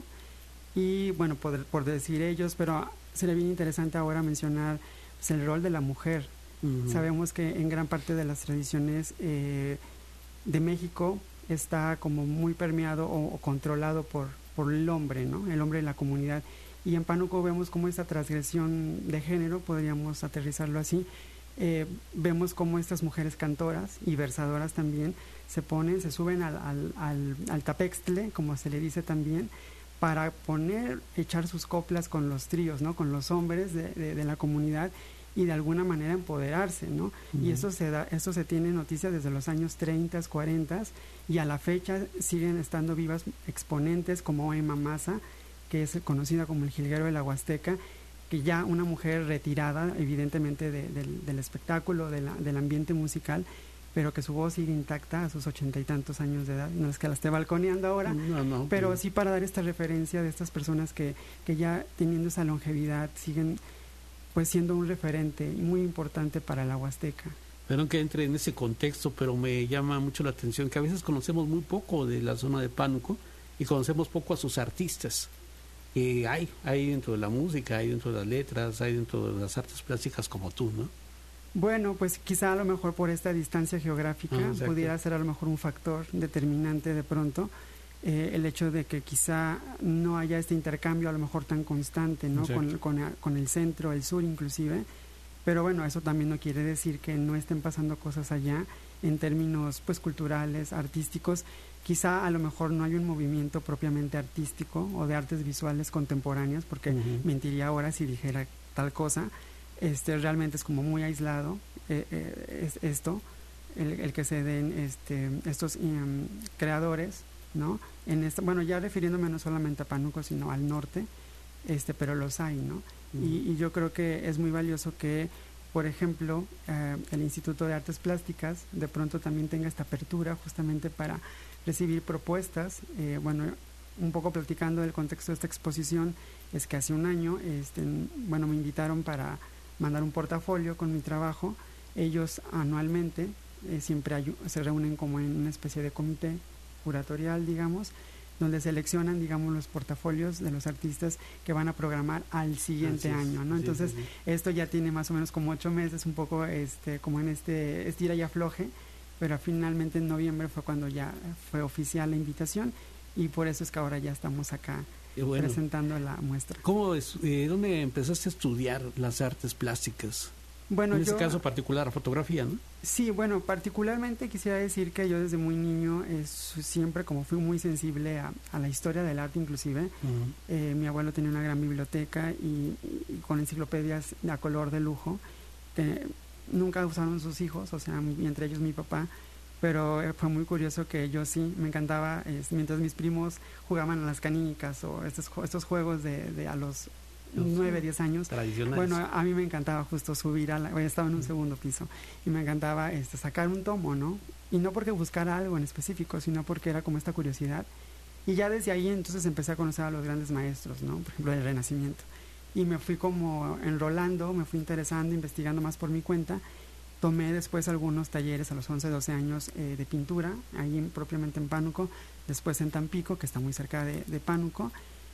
Y bueno, por, por decir ellos, pero sería bien interesante ahora mencionar pues, el rol de la mujer. Uh-huh. Sabemos que en gran parte de las tradiciones eh, de México está como muy permeado o, o controlado por, por el hombre, ¿no? El hombre de la comunidad. Y en Pánuco vemos como esta transgresión de género, podríamos aterrizarlo así. Eh, vemos cómo estas mujeres cantoras y versadoras también se ponen, se suben al, al, al, al tapextle, como se le dice también, para poner, echar sus coplas con los tríos, ¿no? Con los hombres de, de, de la comunidad, y de alguna manera empoderarse, ¿no? Uh-huh. Y eso se da, eso se tiene noticia desde los años treinta, cuarenta, y a la fecha siguen estando vivas exponentes como Emma Maza, que es conocida como el jilguero de la Huasteca, que ya una mujer retirada evidentemente de, de, del espectáculo, de la, del ambiente musical, pero que su voz sigue intacta a sus ochenta y tantos años de edad. No es que la esté balconeando ahora, no, no, pero no. sí para dar esta referencia de estas personas que, que ya teniendo esa longevidad siguen pues siendo un referente muy importante para la Huasteca. Perdón que entre en ese contexto, pero me llama mucho la atención que a veces conocemos muy poco de la zona de Pánuco y conocemos poco a sus artistas. Eh, hay, hay dentro de la música, hay dentro de las letras, hay dentro de las artes plásticas como tú, ¿no? Bueno, pues quizá a lo mejor por esta distancia geográfica ah, pudiera ser a lo mejor un factor determinante de pronto, eh, el hecho de que quizá no haya este intercambio a lo mejor tan constante, ¿no? Con, con, con el centro, el sur inclusive, pero bueno, eso también no quiere decir que no estén pasando cosas allá en términos pues culturales, artísticos. Quizá a lo mejor no hay un movimiento propiamente artístico o de artes visuales contemporáneas, porque uh-huh. mentiría ahora si dijera tal cosa. Este realmente es como muy aislado eh, eh, es esto, el, el que se den este estos um, creadores, ¿no? En esta, bueno, ya refiriéndome no solamente a Pánuco, sino al norte, este, pero los hay, ¿no? Uh-huh. Y, y yo creo que es muy valioso que, por ejemplo, eh, el Instituto de Artes Plásticas de pronto también tenga esta apertura justamente para recibir propuestas. Eh, bueno, un poco platicando del contexto de esta exposición, es que hace un año, este, bueno, me invitaron para mandar un portafolio con mi trabajo. Ellos anualmente eh, siempre hay, se reúnen como en una especie de comité curatorial, digamos, donde seleccionan, digamos, los portafolios de los artistas que van a programar al siguiente año, ¿no? Entonces, sí, sí, sí. Esto ya tiene más o menos como ocho meses, un poco este como en este estira y afloje, pero finalmente en noviembre fue cuando ya fue oficial la invitación y por eso es que ahora ya estamos acá bueno, presentando la muestra. ¿Cómo es, eh, ¿Dónde empezaste a estudiar las artes plásticas? Bueno, en este yo, caso particular, fotografía, ¿no? Sí, bueno, particularmente quisiera decir que yo desde muy niño es, siempre como fui muy sensible a, a la historia del arte inclusive. Uh-huh. eh, mi abuelo tenía una gran biblioteca y, y con enciclopedias a color de lujo que nunca usaron sus hijos, o sea, entre ellos mi papá, pero fue muy curioso que yo sí, me encantaba, es, mientras mis primos jugaban a las canicas o estos, estos juegos de, de a los nueve, diez años. Bueno, a mí me encantaba justo subir a la, bueno, estaba en un segundo piso y me encantaba este, sacar un tomo, ¿no? Y no porque buscara algo en específico, sino porque era como esta curiosidad. Y ya desde ahí entonces empecé a conocer a los grandes maestros, ¿no? Por ejemplo, del Renacimiento. Y me fui como enrolando, me fui interesando, investigando más por mi cuenta. Tomé después algunos talleres a los once, doce años eh, de pintura, ahí en, propiamente en Pánuco, después en Tampico, que está muy cerca de, de Pánuco.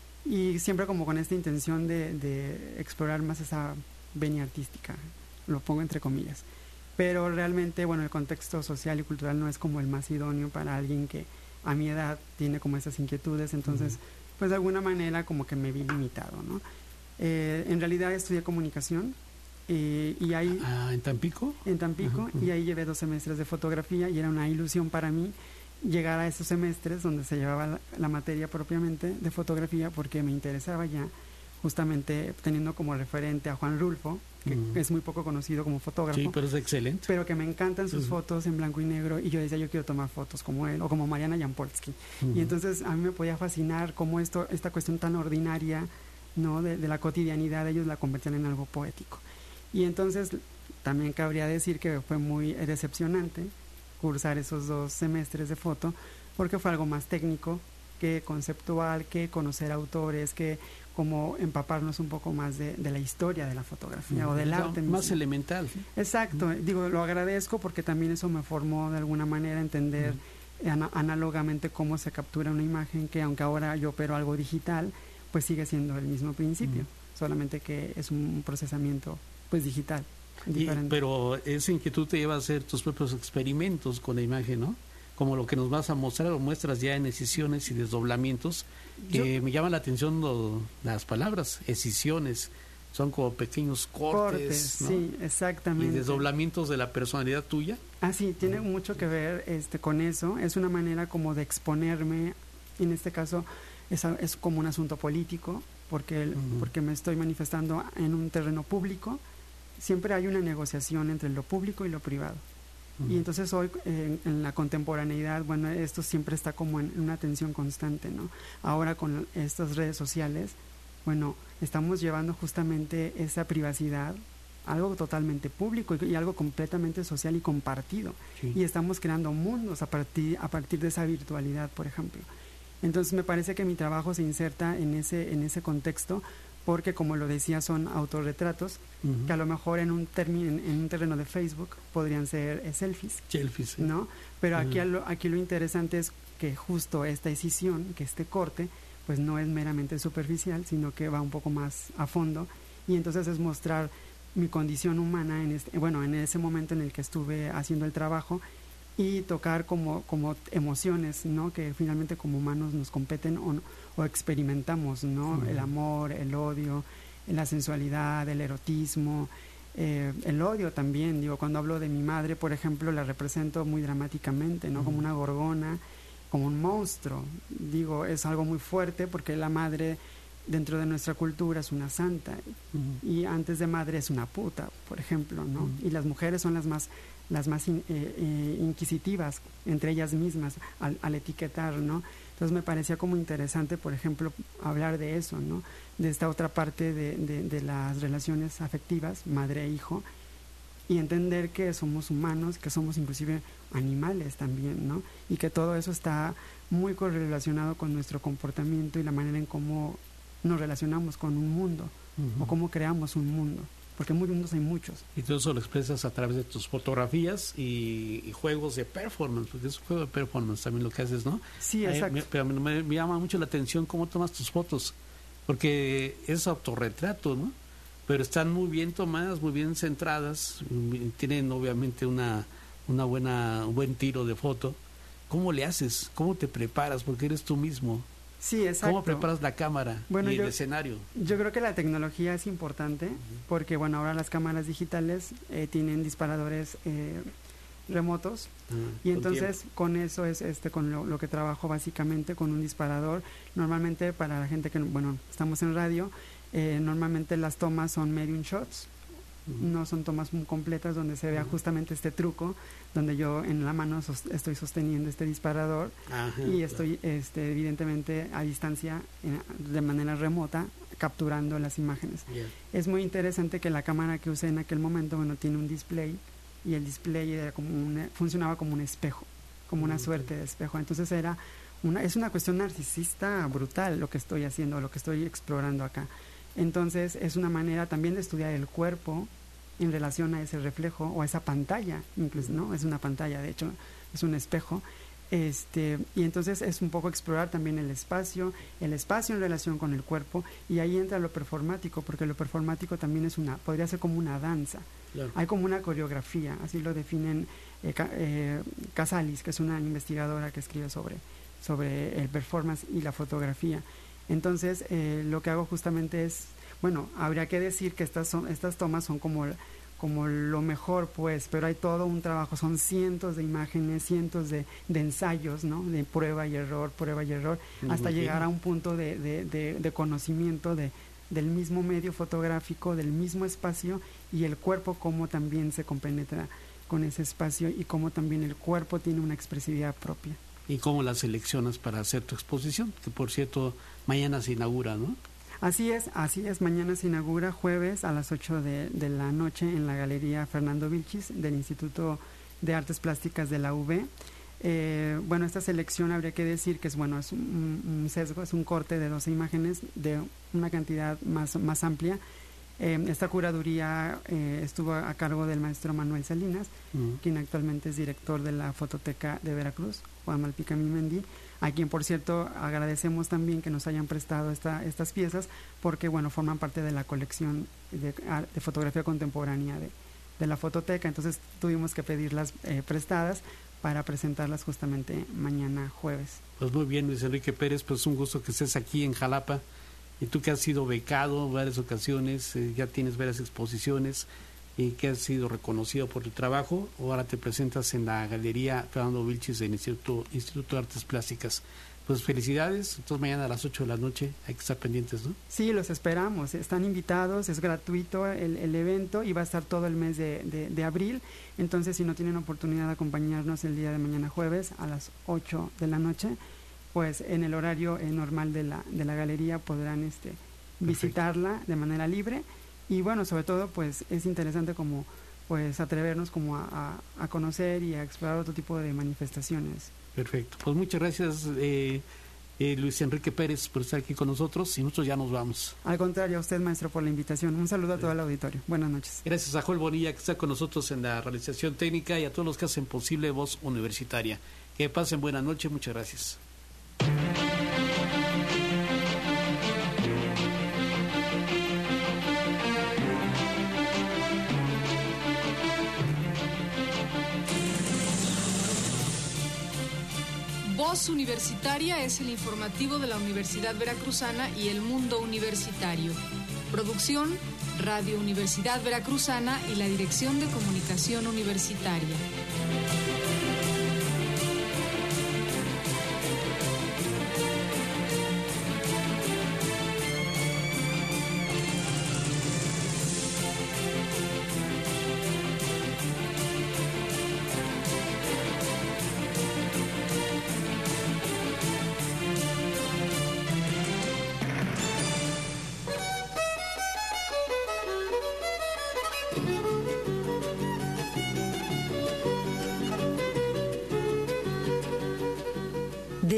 Y siempre como con esta intención de, de explorar más esa venia artística, lo pongo entre comillas. Pero realmente, bueno, el contexto social y cultural no es como el más idóneo para alguien que a mi edad tiene como esas inquietudes, entonces, uh-huh. pues de alguna manera como que me vi limitado, ¿no? Eh, en realidad estudié comunicación eh, y ahí... Ah, ¿en Tampico? En Tampico, uh-huh. y ahí llevé dos semestres de fotografía y era una ilusión para mí llegar a esos semestres donde se llevaba la, la materia propiamente de fotografía porque me interesaba ya justamente teniendo como referente a Juan Rulfo, que uh-huh. es muy poco conocido como fotógrafo. Sí, pero es excelente. Pero que me encantan sus uh-huh. fotos en blanco y negro y yo decía, yo quiero tomar fotos como él o como Mariana Jampolsky. Uh-huh. Y entonces a mí me podía fascinar cómo esto, esta cuestión tan ordinaria, ¿no? de, de la cotidianidad, ellos la convertían en algo poético. Y entonces también cabría decir que fue muy decepcionante cursar esos dos semestres de foto porque fue algo más técnico que conceptual, que conocer autores, que como empaparnos un poco más de, de la historia de la fotografía uh-huh. o del arte más mismo. Elemental. ¿Sí? Exacto, uh-huh. digo, lo agradezco porque también eso me formó de alguna manera a entender uh-huh. an- análogamente cómo se captura una imagen que aunque ahora yo opero algo digital, pues sigue siendo el mismo principio, uh-huh. solamente que es un procesamiento pues digital. Y, pero esa inquietud te lleva a hacer tus propios experimentos con la imagen, ¿no? Como lo que nos vas a mostrar o muestras ya en escisiones y desdoblamientos, que Yo, me llama la atención lo, las palabras, escisiones, son como pequeños cortes, cortes ¿no? Sí, exactamente. Y desdoblamientos de la personalidad tuya. Ah, sí, tiene uh-huh. mucho que ver este con eso, es una manera como de exponerme, en este caso es, es como un asunto político, porque, el, uh-huh. porque me estoy manifestando en un terreno público. Siempre hay una negociación entre lo público y lo privado. Uh-huh. Y entonces hoy, eh, en la contemporaneidad, bueno, esto siempre está como en una tensión constante, ¿no? Ahora con estas redes sociales, bueno, estamos llevando justamente esa privacidad, algo totalmente público y, y algo completamente social y compartido. Sí. Y estamos creando mundos a partir, a partir de esa virtualidad, por ejemplo. Entonces me parece que mi trabajo se inserta en ese, en ese contexto, porque como lo decía son autorretratos uh-huh. que a lo mejor en un termi- en, en un terreno de Facebook podrían ser eh, selfies, selfies sí. ¿no? Pero uh-huh. aquí, lo, aquí lo interesante es que justo esta escisión, que este corte, pues no es meramente superficial, sino que va un poco más a fondo y entonces es mostrar mi condición humana en este, bueno, en ese momento en el que estuve haciendo el trabajo y tocar como, como emociones, ¿no? Que finalmente como humanos nos competen o, o experimentamos, ¿no? Sí. El amor, el odio, la sensualidad, el erotismo, eh, el odio también. Digo, cuando hablo de mi madre, por ejemplo, la represento muy dramáticamente, ¿no? Uh-huh. Como una gorgona, como un monstruo. Digo, es algo muy fuerte porque la madre dentro de nuestra cultura es una santa uh-huh. y antes de madre es una puta, por ejemplo, ¿no? Uh-huh. Y las mujeres son las más las más in, eh, eh, inquisitivas entre ellas mismas al, al etiquetar, ¿no? Entonces me parecía como interesante, por ejemplo, hablar de eso, ¿no? De esta otra parte de, de, de las relaciones afectivas, madre e hijo, y entender que somos humanos, que somos inclusive animales también, ¿no? Y que todo eso está muy correlacionado con nuestro comportamiento y la manera en cómo nos relacionamos con un mundo, uh-huh. o cómo creamos un mundo, porque mundos hay muchos. Y todo eso lo expresas a través de tus fotografías y, y juegos de performance, porque es un juego de performance también lo que haces, ¿no? Sí, exacto. Eh, me, pero me, me llama mucho la atención cómo tomas tus fotos, porque es autorretrato, ¿no? Pero están muy bien tomadas, muy bien centradas, tienen obviamente una, una buena, un buen tiro de foto. ¿Cómo le haces? ¿Cómo te preparas? Porque eres tú mismo. Sí, exacto. ¿Cómo preparas la cámara bueno, y yo, el escenario? Yo creo que la tecnología es importante, uh-huh. porque bueno, ahora las cámaras digitales eh, tienen disparadores eh, remotos, uh-huh. y entonces con, con eso es este con lo, lo que trabajo básicamente, con un disparador. Normalmente para la gente que, bueno, estamos en radio, eh, normalmente las tomas son medium shots, uh-huh. no son tomas muy completas donde se vea uh-huh. justamente este truco, donde yo en la mano sos, estoy sosteniendo este disparador, ajá, y estoy claro. este, evidentemente a distancia, en, de manera remota, capturando las imágenes. Yeah. Es muy interesante que la cámara que usé en aquel momento, bueno, tiene un display, y el display era como un, funcionaba como un espejo, como una uh-huh. suerte de espejo. Entonces era una, es una cuestión narcisista brutal lo que estoy haciendo, lo que estoy explorando acá. Entonces es una manera también de estudiar el cuerpo en relación a ese reflejo o a esa pantalla, incluso, ¿no? Es una pantalla, de hecho, es un espejo. Este, y entonces es un poco explorar también el espacio, el espacio en relación con el cuerpo, y ahí entra lo performático, porque lo performático también es una, podría ser como una danza. Claro. Hay como una coreografía, así lo definen eh, eh, Casalis, que es una investigadora que escribe sobre, sobre el performance y la fotografía. Entonces, eh, lo que hago justamente es, bueno, habría que decir que estas son, estas tomas son como, como lo mejor, pues, pero hay todo un trabajo, son cientos de imágenes, cientos de, de ensayos, ¿no? De prueba y error, prueba y error, Muy hasta bien. llegar a un punto de, de, de, de conocimiento de, del mismo medio fotográfico, del mismo espacio, y el cuerpo cómo también se compenetra con ese espacio, y cómo también el cuerpo tiene una expresividad propia. ¿Y cómo las seleccionas para hacer tu exposición? Que por cierto, mañana se inaugura, ¿no? Así es, así es. Mañana se inaugura, jueves a las ocho de, de la noche, en la Galería Fernando Vilchis del Instituto de Artes Plásticas de la U B. Eh, bueno, esta selección habría que decir que es, bueno, es un, un sesgo, es un corte de doce imágenes de una cantidad más, más amplia. Eh, esta curaduría eh, estuvo a cargo del maestro Manuel Salinas, uh-huh. quien actualmente es director de la Fototeca de Veracruz, Juan Malpica Mimendi, a quien, por cierto, agradecemos también que nos hayan prestado esta, estas piezas, porque, bueno, forman parte de la colección de, de fotografía contemporánea de, de la Fototeca. Entonces tuvimos que pedirlas eh, prestadas para presentarlas justamente mañana jueves. Pues muy bien, Luis Enrique Pérez, pues un gusto que estés aquí en Jalapa. Y tú que has sido becado en varias ocasiones, eh, ya tienes varias exposiciones y que has sido reconocido por tu trabajo, ahora te presentas en la Galería Fernando Vilchis del Instituto, Instituto de Artes Plásticas. Pues felicidades, entonces mañana a las ocho de la noche hay que estar pendientes, ¿no? Sí, los esperamos, están invitados, es gratuito el, el evento y va a estar todo el mes de, de, de abril, entonces si no tienen oportunidad de acompañarnos el día de mañana jueves a las ocho de la noche, pues en el horario eh, normal de la, de la galería podrán este, visitarla de manera libre, y bueno, sobre todo pues es interesante como pues atrevernos como a, a, a conocer y a explorar otro tipo de manifestaciones. Perfecto, pues muchas gracias eh, eh, Luis Enrique Pérez por estar aquí con nosotros, y nosotros ya nos vamos. Al contrario, a usted, maestro, por la invitación. Un saludo a todo el auditorio. Buenas noches. Gracias a Joel Bonilla, que está con nosotros en la realización técnica, y a todos los que hacen posible Voz Universitaria. Que pasen buena noche, muchas gracias. Voz Universitaria es el informativo de la Universidad Veracruzana y el mundo universitario. Producción, Radio Universidad Veracruzana y la Dirección de Comunicación Universitaria.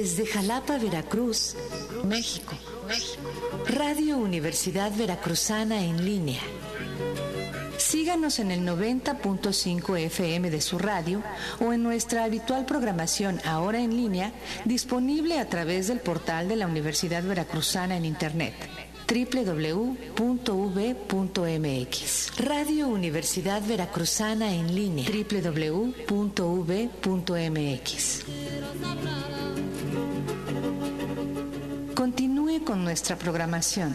Desde Jalapa, Veracruz, México. Radio Universidad Veracruzana en línea. Síganos en el noventa punto cinco F M de su radio o en nuestra habitual programación ahora en línea, disponible a través del portal de la Universidad Veracruzana en Internet, doble u doble u doble u punto u v punto m x. Radio Universidad Veracruzana en línea, doble u doble u doble u punto u v punto m x. Continúe con nuestra programación.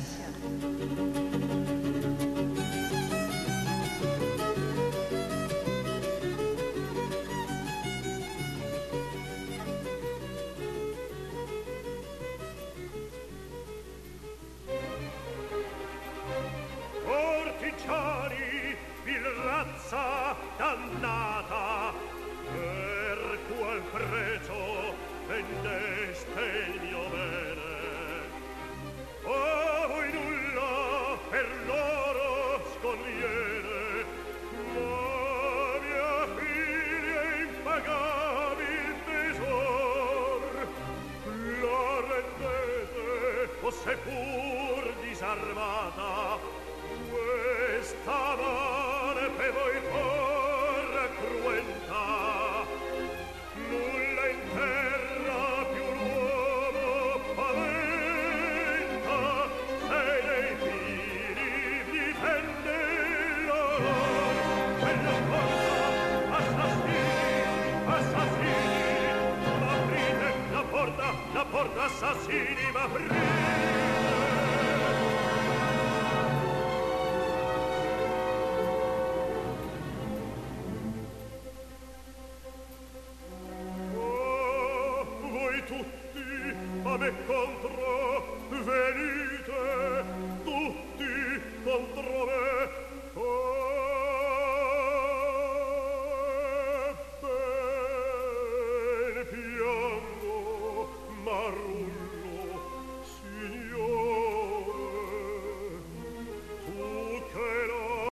Dannata, per qual prezzo vendeste il mio bene? A voi nulla per loro sconviene, ma mia figlia impagabil tesor, la rendete o seppur disarmata, questa mare per voi torre cruenta, nulla in terra più l'uomo paventa, se dei fili difende l'onor, quella porta, assassini, assassini, ma aprite la porta, la porta, assassini, ma aprite. Tutti a me contro venite.